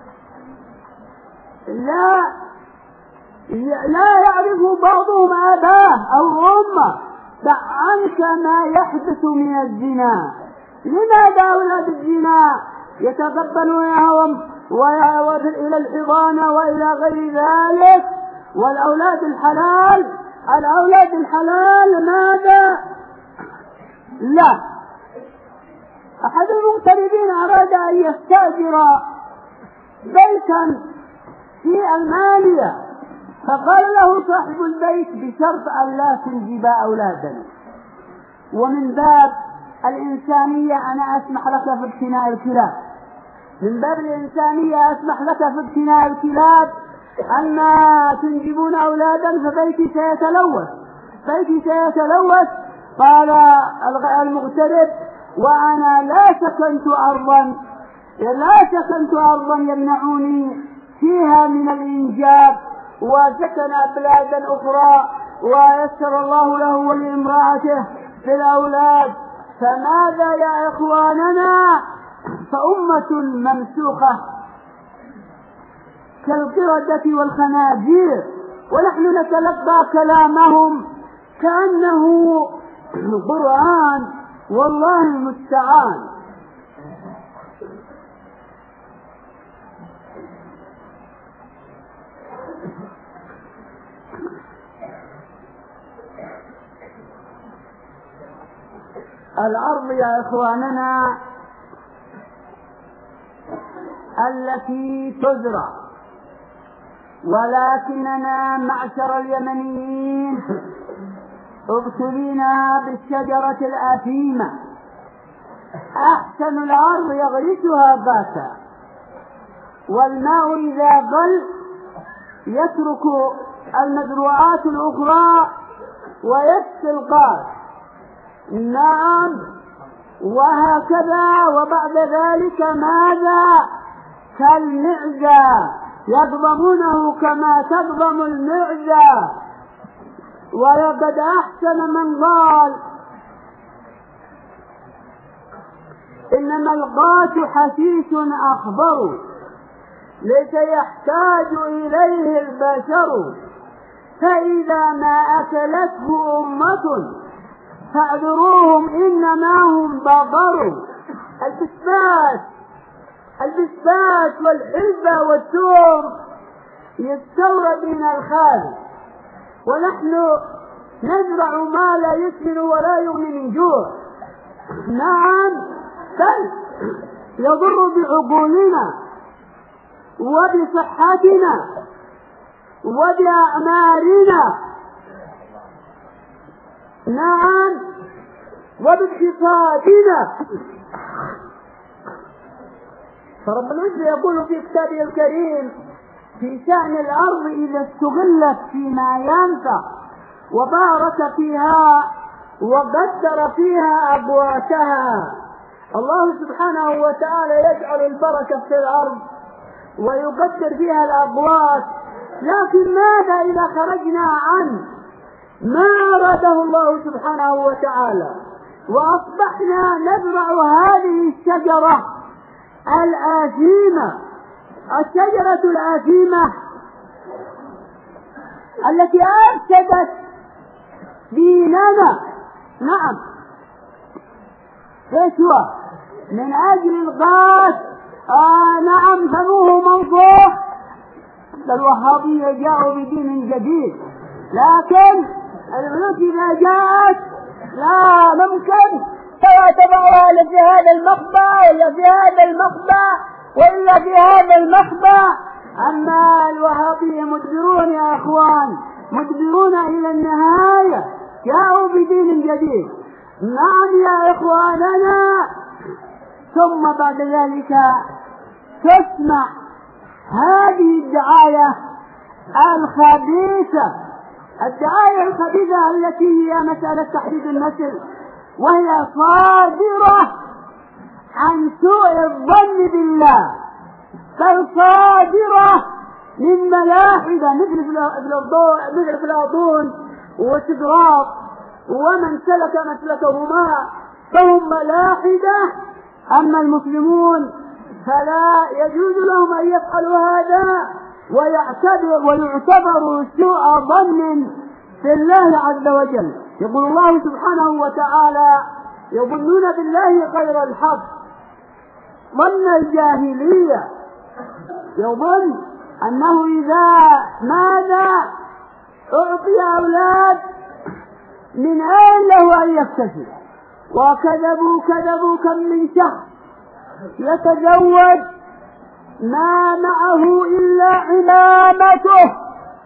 A: لا لا يعرف بعضهم أباه أو أمه. دع عنك ما يحدث من الزنا. لماذا أولاد الزنا يتقبلونهم إلى الحضانة وإلى غير ذلك، والأولاد الحلال الأولاد الحلال ماذا؟ لا. أحد المغتربين أراد أن يستأجر بيتا في ألمانيا، فقال له صاحب البيت بشرط أن لا تنجب أولادنا، ومن باب الإنسانية أنا أسمح لك في اقتناء الكلاب، من باب الإنسانية أسمح لك في اقتناء الكلاب، أما تنجبون أولادا فبيتي سيتلوث بيتي سيتلوث. قال المغترب: وأنا لا سكنت أرضا لا سكنت أرضا يمنعوني فيها من الإنجاب، وسكن بلادا أخرى ويسر الله له ولامرأته في الأولاد. فماذا يا إخواننا؟ فأمة ممسوخة كالقردة والخنازير، ونحن نتلقى كلامهم كأنه قرآن، والله المستعان. الأرض يا إخواننا التي تزرع، ولكننا معشر اليمنيين ابتلينا بالشجرة الأثيمة. أحسن الأرض يغرسها باتا، والماء إذا قل يترك المزروعات الأخرى ويسقي القاس. نعم، وهكذا. وبعد ذلك ماذا؟ كالمعزة يضمونه كما تضم المعزة. ولقد أحسن من قال: إنما القاس حشيش أخضر ليس يحتاج إليه البشر، فإذا ما أكلته أمة فاعذروهم إنما هم بغر. البسباس البسباس والحلبة والثوم يستورد من الخارج، ونحن نزرع ما لا يسمن ولا يغني من جوع. نعم، بل يضر بعقولنا وبصحتنا وبأعمارنا. نعم، وباقتصادنا. فرب العزة يقول في كتابه الكريم في شأن الأرض: إذا استغلت فيما ينفع وبارك فيها وقدر فيها أقواتها. الله سبحانه وتعالى يجعل البركة في الأرض ويقدر فيها الأقوات، لكن ماذا إذا خرجنا عن ما أراده الله سبحانه وتعالى وأصبحنا نزرع هذه الشجرة الآثيمة، الشجرة الآثيمة التي أفسدت ديننا؟ نعم، ايش هو؟ من أجل الغاث. آه نعم، فمه منفوخ. الوهابية جاءوا بدين جديد، لكن البيوت إذا جاءت لا ممكن سواء تضعها في هذا المخبأ ولا في هذا المخبأ وإلا في هذا المخبأ. أما الوهابية مدبرون يا أخوان، مدبرون إلى النهاية، جاءوا بدين جديد. نعم يا إخواننا. ثم بعد ذلك تسمع هذه الدعاية الخبيثة، الدعاية الخبيثة التي هي مسألة تحديد النسل، وهي صادرة عن سوء الظن بالله، بل صادرة من ملاحدة مثل أفلاطون وسقراط ومن سلك مسلكهما فهم ملاحدة. أما المسلمون فلا يجوز لهم أن يفعلوا هذا ويعتبر ويعتبروا سوء ظن في الله عز وجل. يقول الله سبحانه وتعالى: يظنون بالله غير الحق ظن الجاهلية. يظن أنه إذا ماذا أعطي أولاد من أين له أن يكتسب، وكذبوا كذبوا كم من شخص يتزوج ما معه إلا عمامته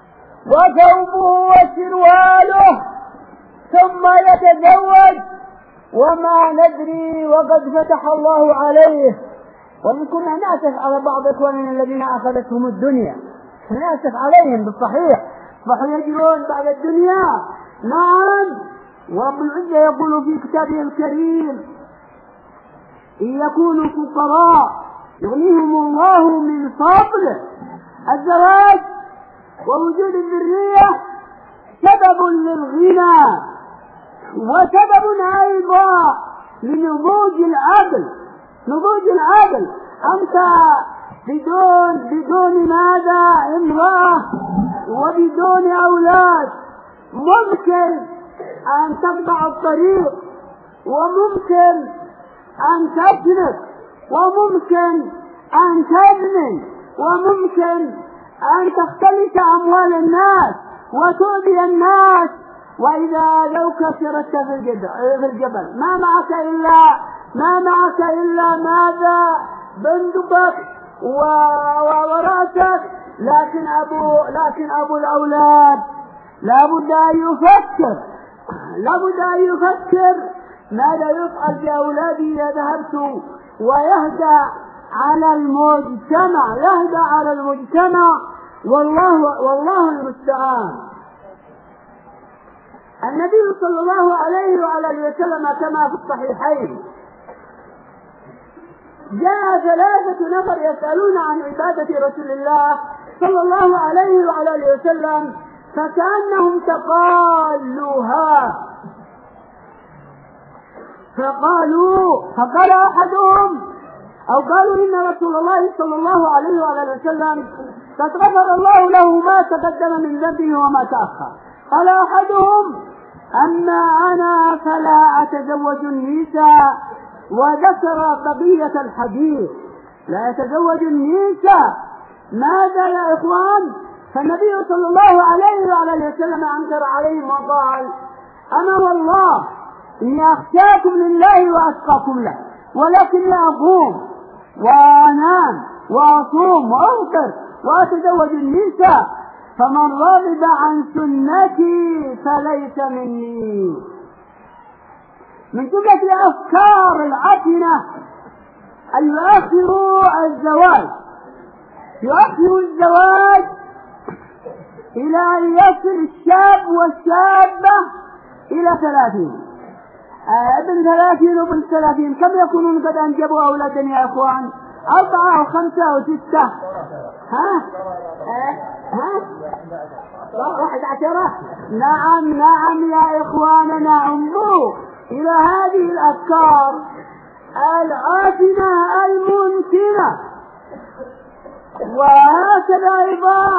A: وثوبه وسرواله، ثم يتزوج وما ندري وقد فتح الله عليه. وإن كنا نأسف على بعض إخواننا الذين أخذتهم الدنيا، نأسف عليهم بالصحيح، فهم يجرون بعد الدنيا. نعم. وابن العزة يقول في كتابه الكريم: إن يكونوا فقراء يغنيهم الله من فضله. الزواج ووجود الذرية سبب للغنى، وسبب أيضا لنضوج العدل. نضوج العدل، أنت بدون بدون ماذا امرأة وبدون أولاد ممكن أن تقطع الطريق، وممكن أن تسرق، وممكن أن تزني، وممكن أن تختلس أموال الناس وتؤذي الناس. وإذا لو كسرت في الجبل ما معك إلا ما معك إلا ماذا؟ بندقك وراسك. لكن أبو لكن أبو الأولاد لابد أن يفكر لابد أن يفكر ماذا يفعل بأولادي إذا ذهبت، ويهدى على المجتمع يهدى على المجتمع والله والله المستعان. النبي صلى الله عليه وعلى اله وسلم كما في الصحيحين جاء ثلاثة نفر يسألون عن عبادة رسول الله صلى الله عليه وعلى اله وسلم فكأنهم تقالوها، فقالوا فقال أحدهم أو قالوا إن رسول الله صلى الله عليه وعلى اله وسلم قد غفر الله له ما تقدم من ذنبه وما تأخر. قال أحدهم: أما أنا فلا أتزوج النساء، وذكر بقية الحديث: لا يتزوج النساء. ماذا يا إخوان؟ فالنبي صلى الله عليه وعلى اله وسلم أنكر عليهم وقال: أنا والله إني أخشاكم لله وأتقاكم له، ولكني أقوم وأنام وأصوم وأفطر وأتزوج النساء، فمن رغب عن سنتي فليس مني. من جملة الأفكار العفنة أن يؤخروا الزواج يؤخروا الزواج إلى أن يصل الشاب والشابة إلى ثلاثين. ابن ثلاثين وابن ثلاثين كم يكونون قد أنجبوا أولادا يا أخوان؟ أربعة وخمسة وستة. ها؟ ها؟ واحد عشرة. نعم نعم يا إخواننا، انظروا إلى هذه الأفكار العافنة المنتنة. وهكذا أيضا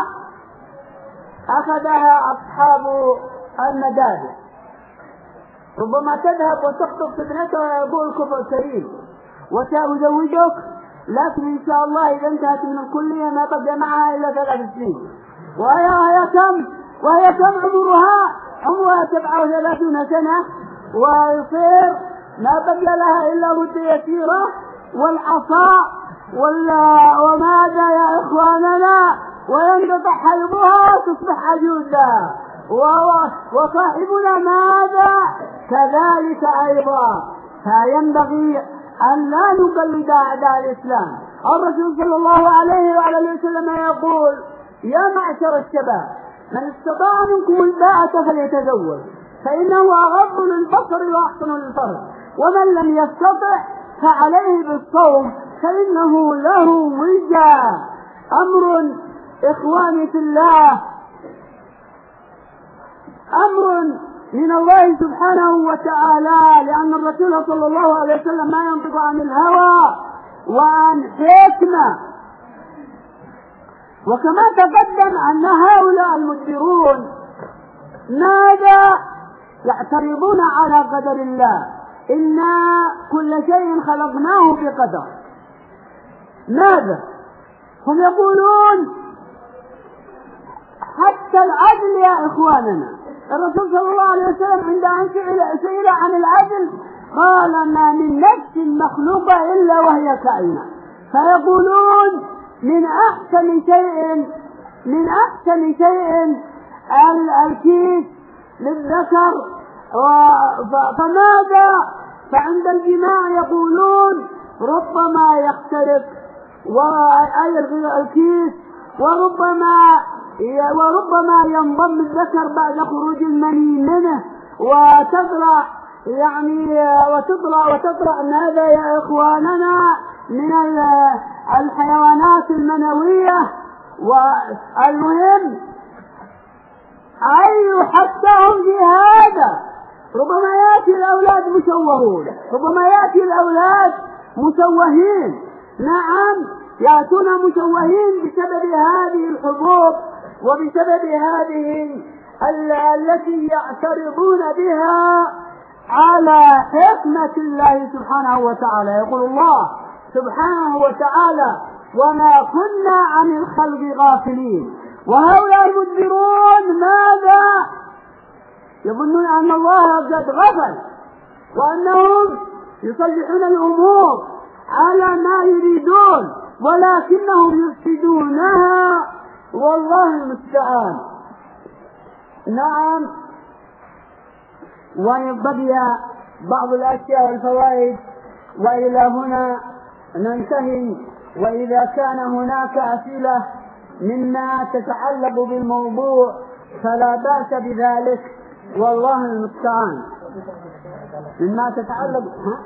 A: أخذها أصحاب المدارس. ربما تذهب وتخطب ابنتها ويقول كفر كريم وسأزوجك، لكن إن شاء الله إذا انتهت من الكلية ما بقى معها إلا ثلاث سنين. وهي كم؟ وهي كم عمرها؟ عمرها سبعة وثلاثون سنة، ويصير ما بقي لها إلا مدة يسيرة، والعصا وماذا يا إخواننا، وينقطع حيضها تصبح عجوزة، وصاحبنا ماذا كذلك أيضا. فينبغي أن لا نقلد أعداء الإسلام. الرسول صلى الله عليه وعلى وسلم يقول: يا معشر الشباب، من استطاع منكم الباءة فليتزوج فإنه أغض للبصر وأحسن للفرج، ومن لم يستطع فعليه بالصوم فإنه له وجاء. أمر إخواني في الله، أمر من الله سبحانه وتعالى، لأن الرسول صلى الله عليه وسلم ما ينطق عن الهوى وعن حكمة. وكما تقدم أن هؤلاء المدبرون ماذا يعترضون على قدر الله؟ إنا كل شيء خلقناه بقدر. ماذا هم يقولون؟ حتى العدل يا إخواننا، الرسول صلى الله عليه وسلم عندما سئل عن العدل قال: ما من نفس مخلوقة إلا وهي كائنة. فيقولون من أحسن شيء من أحسن شيء الكيس للذكر، فماذا؟ فعند الجماع يقولون ربما يختلف الكيس، وربما وربما ينضم الذكر بعد خروج المني منه، وتطلع يعني وتطلع وتطلع ماذا يا إخواننا من الحيوانات المنوية. والمهم أي حتى هم في هذا ربما يأتي الأولاد مشوهون، ربما يأتي الأولاد مشوهين. نعم، يأتون مشوهين بسبب هذه الحبوب وبسبب هذه التي يعترضون بها على حكمة الله سبحانه وتعالى. يقول الله سبحانه وتعالى: وما كنا عن الخلق غافلين. وهؤلاء المدبرون ماذا؟ يظنون أن الله قد غفل، وأنهم يصلحون الأمور على ما يريدون، ولكنهم يفسدونها، والله المستعان. نعم، وبقي بعض الأشياء والفوائد، وإلى هنا ننتهي. وإذا كان هناك أسئلة مما تتعلق بالموضوع فلا بأس بذلك، والله المستعان. مما تتعلق ها؟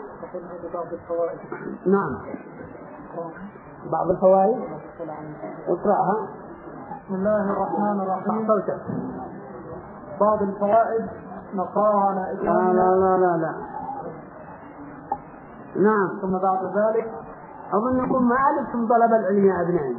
A: نعم، بعض الفوائد اقرأها.
B: بسم الله الرحمن الرحيم. بعض الفوائد نقراها على
A: لا لا لا لا لا نعم.
B: ثم بعد ذلك
A: أظنكم ما عرفتم طلب العلم يا أبنائي.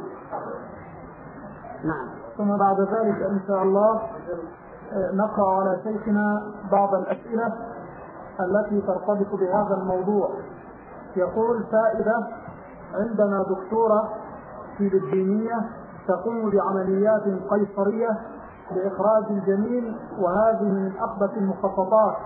A: نعم.
B: ثم بعد ذلك إن شاء الله نقرأ على شيخنا بعض الأسئلة التي ترتبط بهذا الموضوع. يقول: فائدة: عندنا دكتورة فلبينية تقوم بعمليات قيصرية لإخراج الجنين، وهذه من أخبث المخططات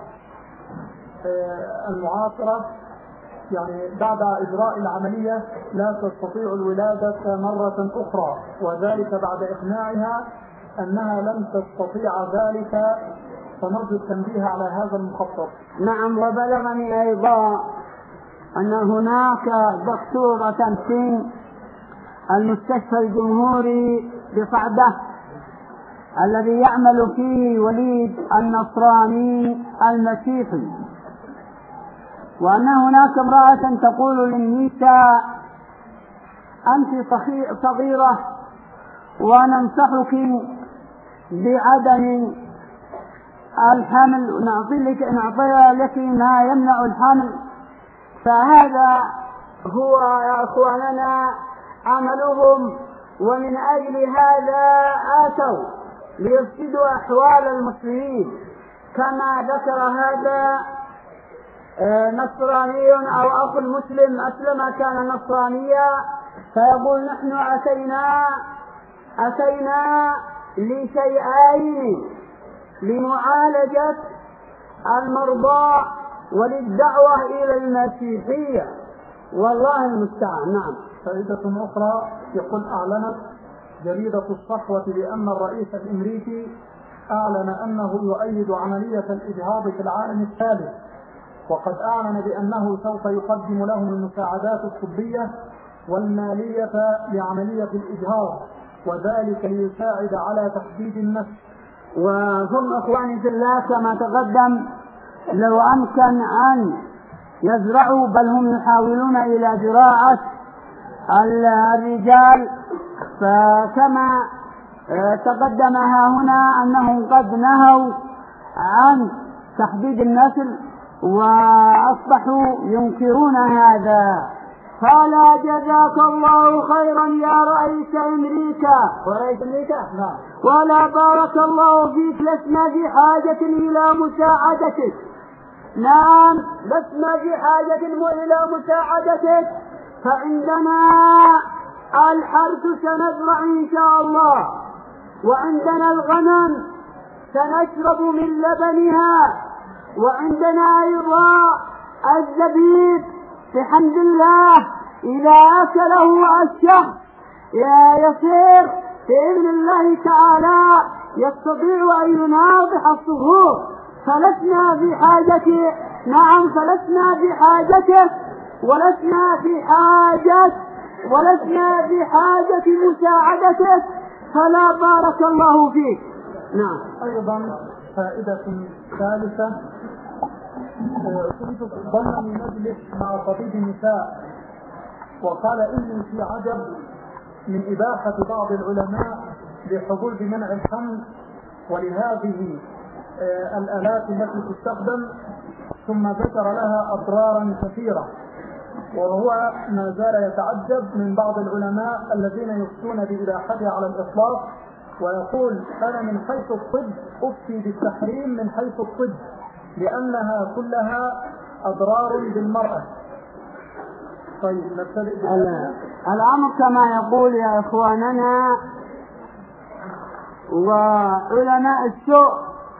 B: المعاصرة. يعني بعد إجراء العملية لا تستطيع الولادة مرة أخرى، وذلك بعد إقناعها أنها لن تستطيع ذلك، فنرجو التنبيه على هذا المخطط.
A: نعم. وبلغني أيضا أن هناك دكتورة في المستشفى الجمهوري بصعدة الذي يعمل فيه وليد النصراني المسيحي، وأن هناك امرأة تقول للنساء: أنت صغيرة وننصحك بعدم الحمل، نعطي لك نعطي لك ما يمنع الحمل. فهذا هو يا أخواننا عملهم، ومن أجل هذا آتوا ليفسدوا أحوال المسلمين. كما ذكر هذا نصراني أو أخ مسلم أسلم كان نصرانيا، فيقول: نحن أتينا أتينا
B: لشيئين: لمعالجة المرضى وللدعوة إلى المسيحية، والله المستعان. نعم.
C: فائدة أخرى، يقول أعلنت جريدة الصحوة بأن الرئيس الأمريكي أعلن أنه يؤيد عملية الإجهاض في العالم الثالث، وقد أعلن بأنه سوف يقدم لهم المساعدات الطبية والمالية لعملية الإجهاض، وذلك ليساعد على تحديد النسل.
B: وهم إخواني في الله كما تقدم لو أمكن أن يزرعوا، بل هم يحاولون إلى زراعة الرجال، فكما تقدم ها هنا أنهم قد نهوا عن تحديد النسل وأصبحوا ينكرون هذا. فلا جزاك الله خيرا يا رئيس أمريكا ورئيس أمريكا نعم. ولا بارك الله فيك، لسنا في حاجة إلى مساعدتك. نعم، لسنا في حاجة إلى مساعدتك، فعندنا الحرث سنزرع إن شاء الله، وعندنا الغنم سنشرب من لبنها، وعندنا أيضا الزبيب بحمد الله إذا أكله الشخص يصير بإذن الله تعالى يستطيع أن يناضح الصخور. فلسنا في حاجة، نعم فلسنا في حاجته، ولسنا في حاجة ولسنا في حاجة مساعدتك، فلا بارك الله فيك. نعم.
C: أيضا فائدة ثالثة، كنت ضمن مجلس مع طبيب النساء وقال إني في عجب من إباحة بعض العلماء لحدود منع الحمل ولهذه الآلات التي تستخدم، ثم ذكر لها أضرارا كثيرة، وهو ما زال يتعجب من بعض العلماء الذين يفتون بإباحتها على الإطلاق، ويقول أنا من حيث الطب أفتي بالتحريم من حيث الطب لأنها كلها أضرار بالمرأة. طيب نبتدئ
B: الأمر كما يقول يا إخواننا وعلماء السوء،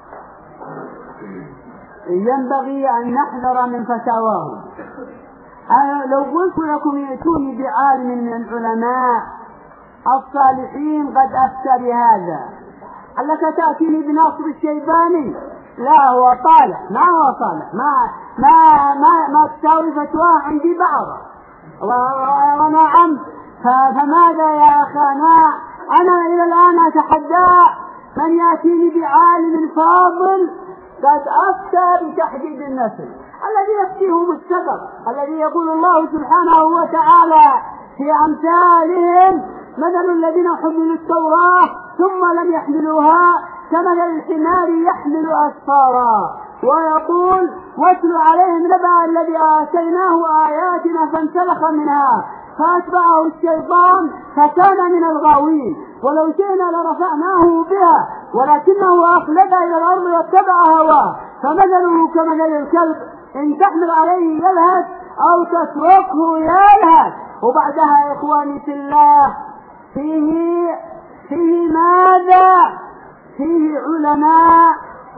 B: ينبغي أن نحذر من فتاواهم. لو قلت لكم يأتوني بعالم من العلماء الصالحين قد أفتى بهذا، لك تأتيني بناصر الشيباني؟ لا، هو طالح، ما هو صالح، ما ما ما, ما تساوي فتواه عندي بعض. ونعم، فماذا يا أخانا؟ أنا إلى الآن أتحدى من يأتيني بعالم فاضل قد أفتى بتحديد النسل، الذي يفتيه السبب، الذي يقول الله سبحانه وتعالى في أمثالهم: مثل الذين حملوا التوراة ثم لم يحملوها كمثل الحمار يحمل أسفارا. ويقول: واتل عليهم نبأ الذي آتيناه آياتنا فانسلخ منها فأتبعه الشيطان فكان من الغاوين، ولو شئنا لرفعناه بها ولكنه أخلد إلى الأرض واتبع هواه، فمثله كمثل الكلب إن تحمل عليه يلهث أو تتركه يلهث. وبعدها يا إخواني في الله فيه فيه ماذا؟ فيه علماء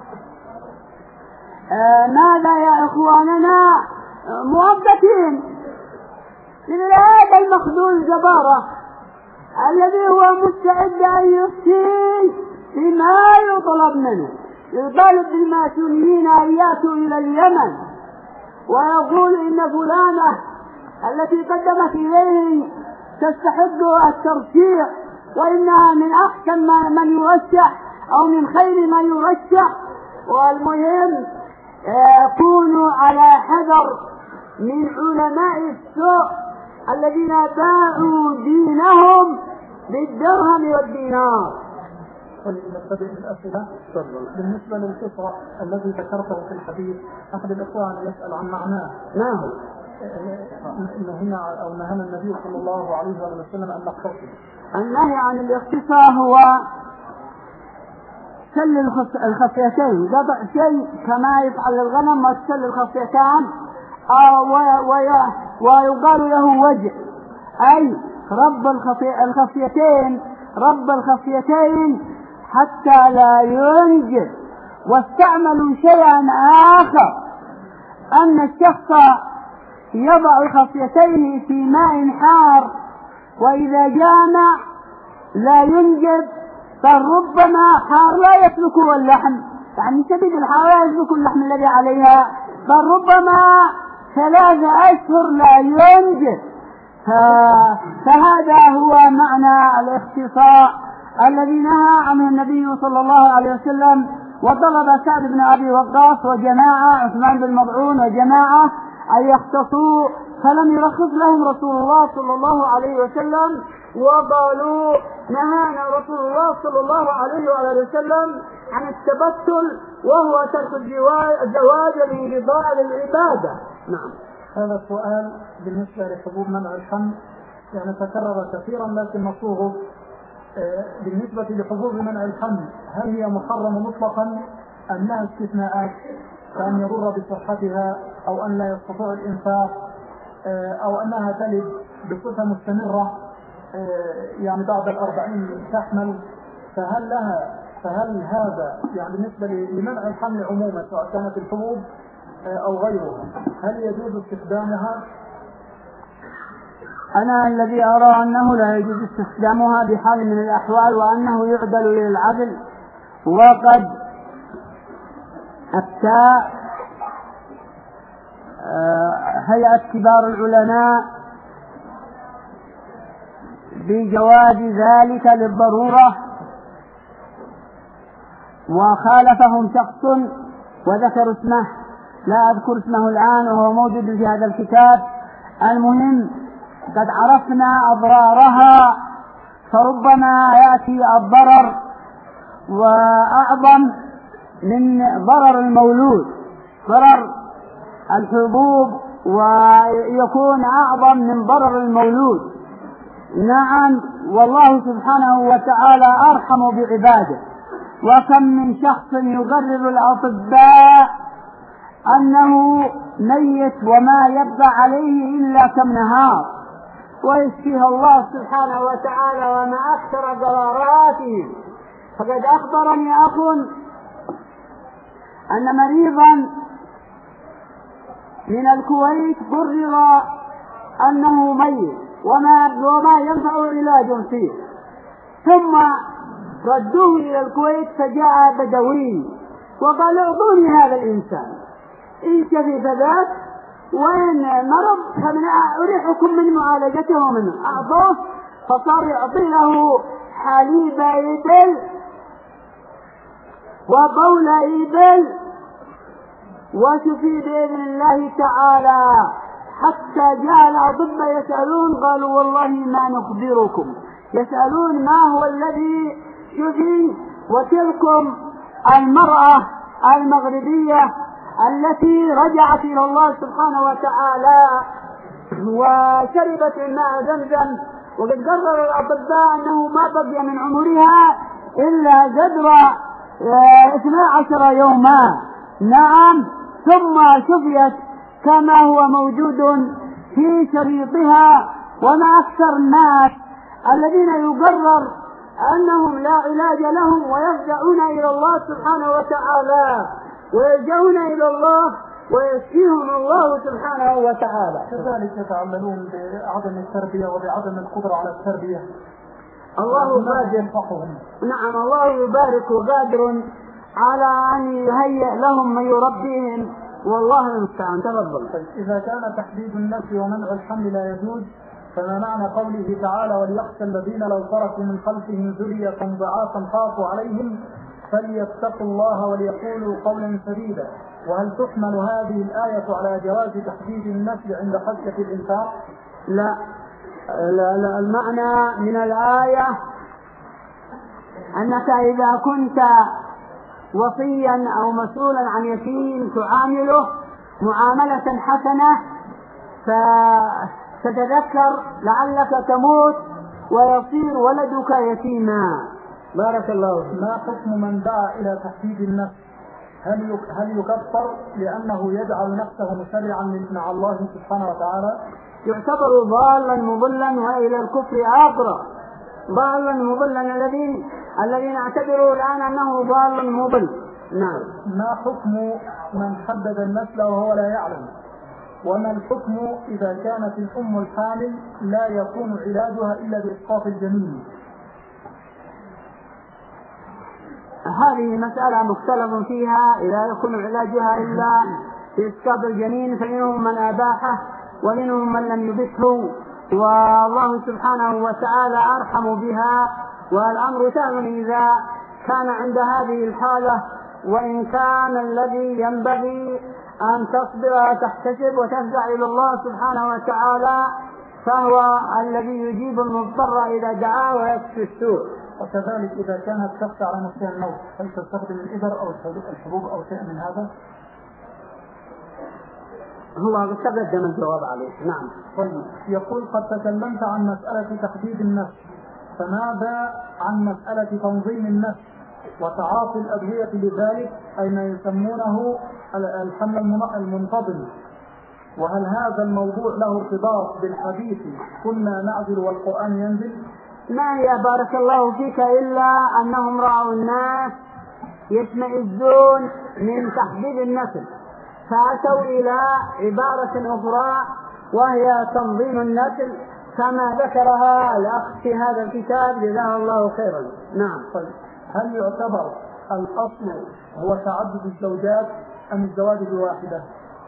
B: آه ماذا يا إخواننا؟ آه موظفين لهذا المخذول جبارة الذي هو مستعد أن يفتي بما يطلب منه، يطالب بالماسونيين أن يأتوا إلى اليمن، ويقول إن فلانة التي قدمت إليه تستحق الترشيح، وإنها من أحسن من يرشح أو من خير من يرشح. والمهم كونوا على حذر من علماء السوء الذين باعوا دينهم بالدرهم والدينار.
C: نبتدئ بالأسئلة. بالنسبة للقصة الذي ذكرته في الحديث، أحد الإخوان يسأل عن معناه.
B: ما هو؟
C: نهينا أو نهانا النبي صلى الله عليه وسلم أن نختصر.
B: النهي عن الاختصاص هو سل الخصيتين، قطع شيء كما يفعل الغنم وتسل الخصيتان، ويقال له وجه، أي رب الخصيتين رب الخصيتين
A: حتى لا ينجب. واستعملوا شيئا آخر، أن الشخص يضع خصيتيه في ماء حار وإذا جامع لا ينجب، فربما حار لا يسلكه اللحم، يعني شديد الحار لا يسلك اللحم الذي عليها، فربما ثلاثة أشهر لا ينجب. فهذا هو معنى الاختصاء الذي نهى عنه النبي صلى الله عليه وسلم. وطلب سعد بن أبي وقاص وجماعة، عثمان بن مضعون وجماعة، أن يختصوا، فلم يرخص لهم رسول الله صلى الله عليه وسلم، وقالوا نهانا رسول الله صلى الله عليه وسلم عن التبتل، وهو ترك الزواج لرضاء العبادة. نعم.
C: هذا السؤال بالنسبة لحبوب منع الحمل يعني تكرر كثيرا، لكن مصوره بالنسبة لحبوب منع الحمل هل هي محرمة مطلقا أم لها استثناءات كأن يضر بصحتها أو أن لا يستطيع الإنفاق أو أنها تلد بصفة مستمرة يعني بعد الأربعين تحمل، فهل لها فهل هذا يعني بالنسبة لمنع الحمل عموما سواء كانت الحبوب أو غيرها هل يجوز استخدامها؟
A: أنا الذي أرى أنه لا يجوز استخدامها بحال من الأحوال، وأنه يعدل للعدل. وقد أفتى هيئة كبار العلماء بجواز ذلك للضرورة، وخالفهم شخص وذكر اسمه، لا أذكر اسمه الآن وهو موجود في هذا الكتاب. المهم قد عرفنا أضرارها، فربما يأتي الضرر وأعظم من ضرر المولود، ضرر الحبوب ويكون أعظم من ضرر المولود. نعم، والله سبحانه وتعالى أرحم بعباده. وكم من شخص يقرر الأطباء أنه ميت وما يبقى عليه إلا كم نهار، ويشفيه الله سبحانه وتعالى وما أكثر قراراته. فقد أخبرني أخ أن مريضا من الكويت قرر أنه ميت وما, وما ينفع علاج فيه، ثم ردوه إلى الكويت فجاء بدوي وقال اعطوني هذا الإنسان إن شفي فذاك، وإن مرض فمن أريحكم من معالجته ومنه. أعطوه فصار يعطي له حليب إبل وبول إبل وشفي بإذن الله تعالى، حتى جاء الأطباء يسألون قالوا والله ما نخبركم، يسألون ما هو الذي شفي. وتلكم المرأة المغربية التي رجعت إلى الله سبحانه وتعالى وشربت الماء زمزم، وقد قرر الأطباء أنه ما بقي من عمرها إلا قدر اثنا عشر يوما. نعم، ثم شفيت كما هو موجود في شريطها. وما أكثر الناس الذين يقرر أنهم لا علاج لهم ويرجعون إلى الله سبحانه وتعالى ويرجعون إلى الله ويشفيهم الله سبحانه وتعالى.
C: كذلك يتعاملون بعدم التربية وبعدم القدرة على التربية.
A: الله قادر. نعم، الله يبارك وقادر على أن يهيئ لهم من يربيهم، والله المستعان. تفضل.
C: إذا كان تحديد النفس ومنع الحمل لا يجوز، فما معنى قوله تعالى وليخشى الذين لو تركوا من خلفهم ذرية ضعافا خافوا عليهم فليتقوا الله وليقولوا قولا سديدا؟ وهل تحمل هذه الآية على جواز تحديد النسل عند خشية الإنفاق؟
A: لا. لا, لا المعنى من الآية أنك إذا كنت وصيا أو مسؤولا عن يتيم تعامله معاملة حسنة فتتذكر لعلك تموت ويصير ولدك يتيما. بارك الله فيك.
C: ما حكم من دعا إلى تحديد النفس؟ هل هل يكفر لأنه يجعل نفسه مسرعا مع الله سبحانه وتعالى؟
A: يعتبر ضالا مضلا وإلى الكفر أقرب. ضالا مضلا الذي
B: الذين اعتبروا الآن أنه ضال مضل. نعم.
C: ما حكم من حدد النسل وهو لا يعلم؟ وما الحكم إذا كانت الأم الحامل لا يكون علاجها إلا بإسقاط الجنين؟
B: هذه مسألة مختلف فيها، إذا يكون علاجها إلا بإسقاط الجنين فمنهم من أباحه ومنهم من لم يبحه، والله سبحانه وتعالى أرحم بها، والأمر سهل إذا كان عند هذه الحالة، وإن كان الذي ينبغي أن تصبر وتحتسب وتفزع إلى الله سبحانه وتعالى فهو الذي يجيب المضطر إذا دعاه ويكفي السوء.
C: وكذلك إذا كانت تخشى على نفسها الموت هل تستخدم الإبر أو الحبوب أو شيء من هذا؟
B: هو تقدم الجواب عليه. نعم.
C: طيب، يقول قد تكلمت عن مسألة تحديد النفس، فماذا عن مسألة تنظيم النفس وتعاطي الأدوية لذلك أي ما يسمونه الحمل المنتظم؟ وهل هذا الموضوع له ارتباط بالحديث كنا نعزل والقرآن ينزل؟
B: ما هي بارك الله فيك إلا أنهم رأوا الناس يشمئزون من تحديد النسل فأتوا إلى عبارة أخرى وهي تنظيم النسل كما ذكرها الأخ في هذا الكتاب جزاه الله خيرا. نعم.
C: طيب، هل يعتبر الأصل هو تعدد الزوجات أم الزواج بواحدة؟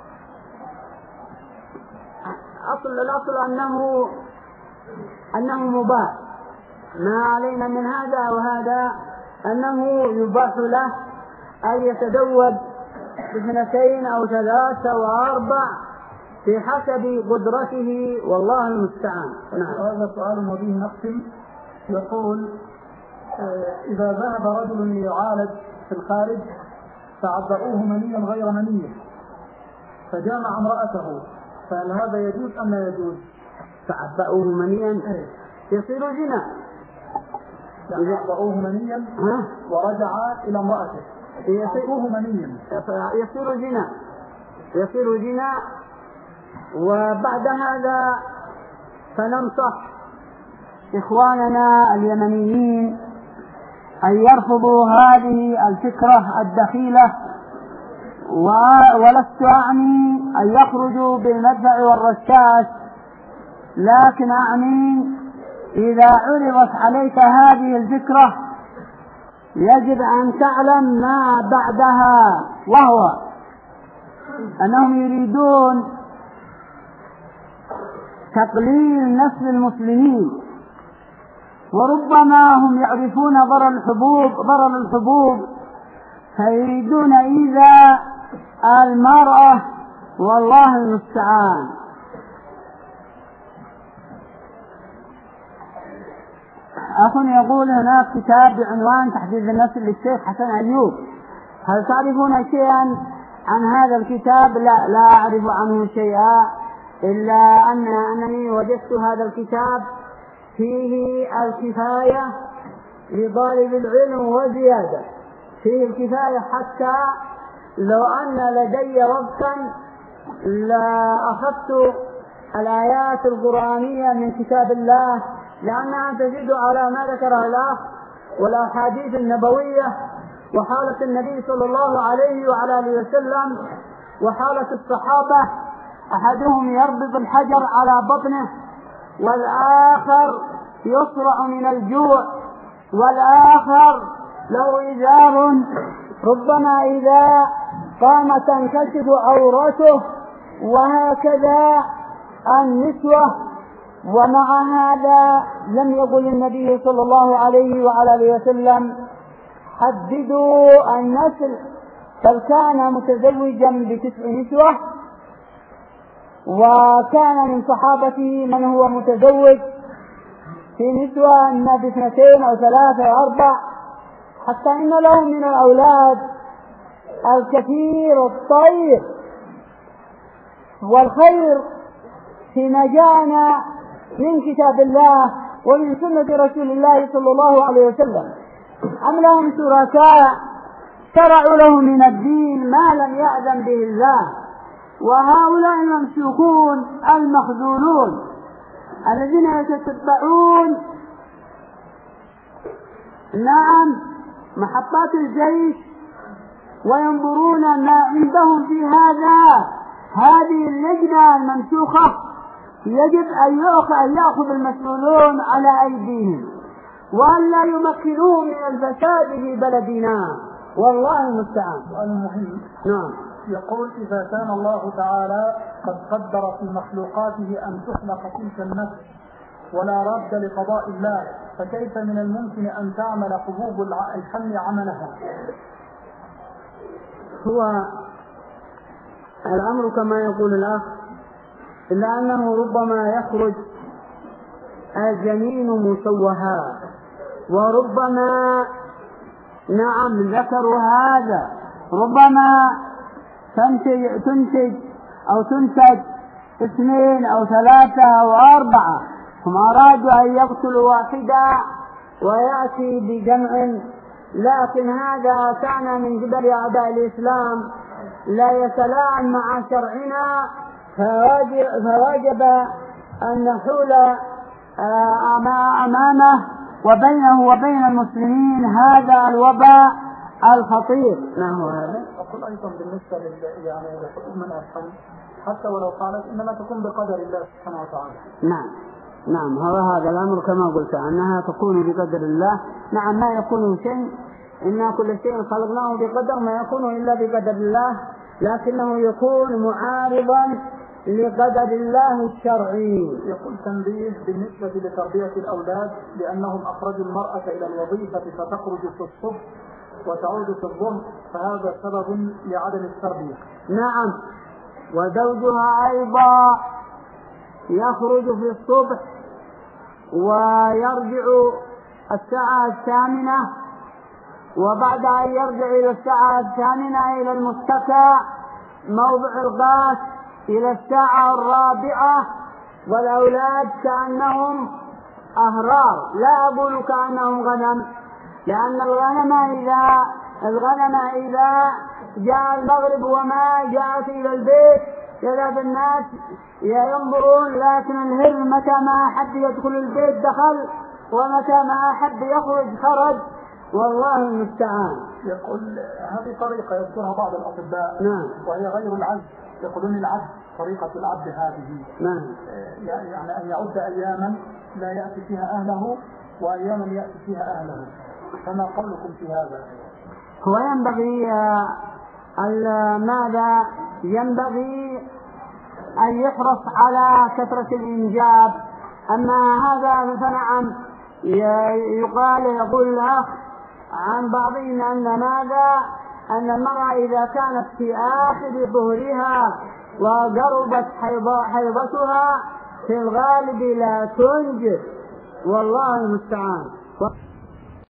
B: أصل الأصل أنه أنه مباح، ما علينا من هذا وهذا أنه يباح له أن يتزوج باثنتين أو ثلاثة أو أربع في حسب قدرته والله المستعان.
C: نعم. هذا سؤال وبه نختم. يقول إذا ذهب رجل ليعالج في الخارج فعبأوه منيا غير منيه فجامع امرأته، فهل هذا يجوز أم لا يجوز؟
B: فعبأوه منيا يصير زنا.
C: إذا عبأوه منيا ورجع إلى امرأته يصيره منيا
B: يصير زنا يصير زنا وبعد هذا فننصح إخواننا اليمنيين أن يرفضوا هذه الفكرة الدخيلة، ولست أعني أن يخرجوا بالمدفع والرشاش، لكن أعني إذا عرضت عليك هذه الفكرة يجب أن تعلم ما بعدها، وهو أنهم يريدون تقليل نسل المسلمين، وربما هم يعرفون ضرر الحبوب ضرر الحبوب فيريدون إذا المرأة والله المستعان. أخ يقول هناك كتاب بعنوان تحديد النسل للشيخ حسن أيوب، هل تعرفون شيئا عن هذا الكتاب؟ لا لا أعرف عنه شيئا، إلا أن أنني وجدت هذا الكتاب فيه الكفاية لطالب العلم وزيادة، فيه الكفاية حتى لو أن لدي وقتا لأخذت الآيات القرآنية من كتاب الله لأنها تزيد على ما ذكره الأخ والأحاديث النبوية وحالة النبي صلى الله عليه وعلى آله وسلم وحالة الصحابة، أحدهم يربط الحجر على بطنه والآخر يصرع من الجوع والآخر له إزار ربما إذا قام تنكشف عورته، وهكذا النسوة. ومع هذا لم يقل النبي صلى الله عليه وعلى آله وسلم حددوا النسل، بل كان متزوجا بتسع نسوة، وكان من صحابته من هو متزوج في نسوة إما باثنتين أو ثلاثة أو أربع، حتى إن لهم من الأولاد الكثير الطيب. والخير فيما جاءنا من كتاب الله ومن سنة رسول الله صلى الله عليه وسلم، أم لهم شركاء شرعوا له من الدين ما لم يأذن به الله، وهؤلاء الممسوكون المخذولون الذين يتتبعون
A: نعم محطات الجيش وينظرون ما عندهم في هذا. هذه اللجنة الممسوخة يجب أن يأخذ المسؤولون على أيديهم وأن لا يمكنوه من الفساد في بلدنا، والله المستعان.
C: سؤال مهم.
A: نعم.
C: يقول إذا كان الله تعالى قد قدر في مخلوقاته أن تخلق تلك النفس ولا رد لقضاء الله، فكيف من الممكن أن تعمل حبوب الحمل عملها؟
B: هو الأمر كما يقول الأخ، إلا أنه ربما يخرج الجنين مشوها، وربما
A: نعم ذكروا هذا ربما تنتج, تنتج أو تنتج اثنين أو ثلاثة أو أربعة، هم أرادوا أن يقتلوا واحدا
B: ويأتي بجمع، لكن هذا كان من قبل أعداء الإسلام لا يتلائم مع شرعنا، فواجب أن نحول
A: أمامه وبينه وبين المسلمين هذا الوباء الخطير.
B: ما هو هذا؟
C: أقول أيضا بالنسبة يعني لحكم من الحمل حتى ولو قالت إنما تكون بقدر الله سبحانه وتعالى.
A: نعم نعم هو هذا الأمر كما قلت أنها تكون بقدر الله. نعم ما يكون شيء، إن كل شيء خلقناه بقدر، ما يكون إلا بقدر الله، لكنه يكون معارضا لقدر الله الشرعي.
C: يقول تنبيه بالنسبة لتربية الأولاد لأنهم أخرجوا المرأة إلى الوظيفة فتخرج في الصبح وتعود في الظهر، فهذا سبب لعدم التربية.
A: نعم وزوجها أيضا يخرج في الصبح ويرجع الساعة الثامنة، وبعد أن يرجع إلى الساعة الثامنة إلى المتكى موضع الغاس إلى الساعة الرابعة، والأولاد كأنهم أهرار، لا أقول كأنهم غنم، لأن الغنم إذا الغنم إذا جاء المغرب وما جاءت إلى البيت يذهب الناس ينظرون، لكن الهر متى ما أحد يدخل البيت دخل، ومتى ما أحد يخرج خرج، والله المستعان.
C: يقول هذه طريقة يذكرها بعض الأطباء.
A: نعم.
C: وهي غير العد، يقولون العد طريقة العد هذه.
A: نعم.
C: يعني أن يعد أياما لا يأتي فيها أهله وأياما يأتي فيها أهله، فما قولكم في هذا؟
A: هو ينبغي ماذا ينبغي أن يحرص على كثرة الإنجاب، أما هذا فنعم يقال يقول الأخ عن بعضهم أن ماذا أن المرأة إذا كانت في آخر ظهرها وقربت حيضتها في الغالب لا تنجب، والله المستعان.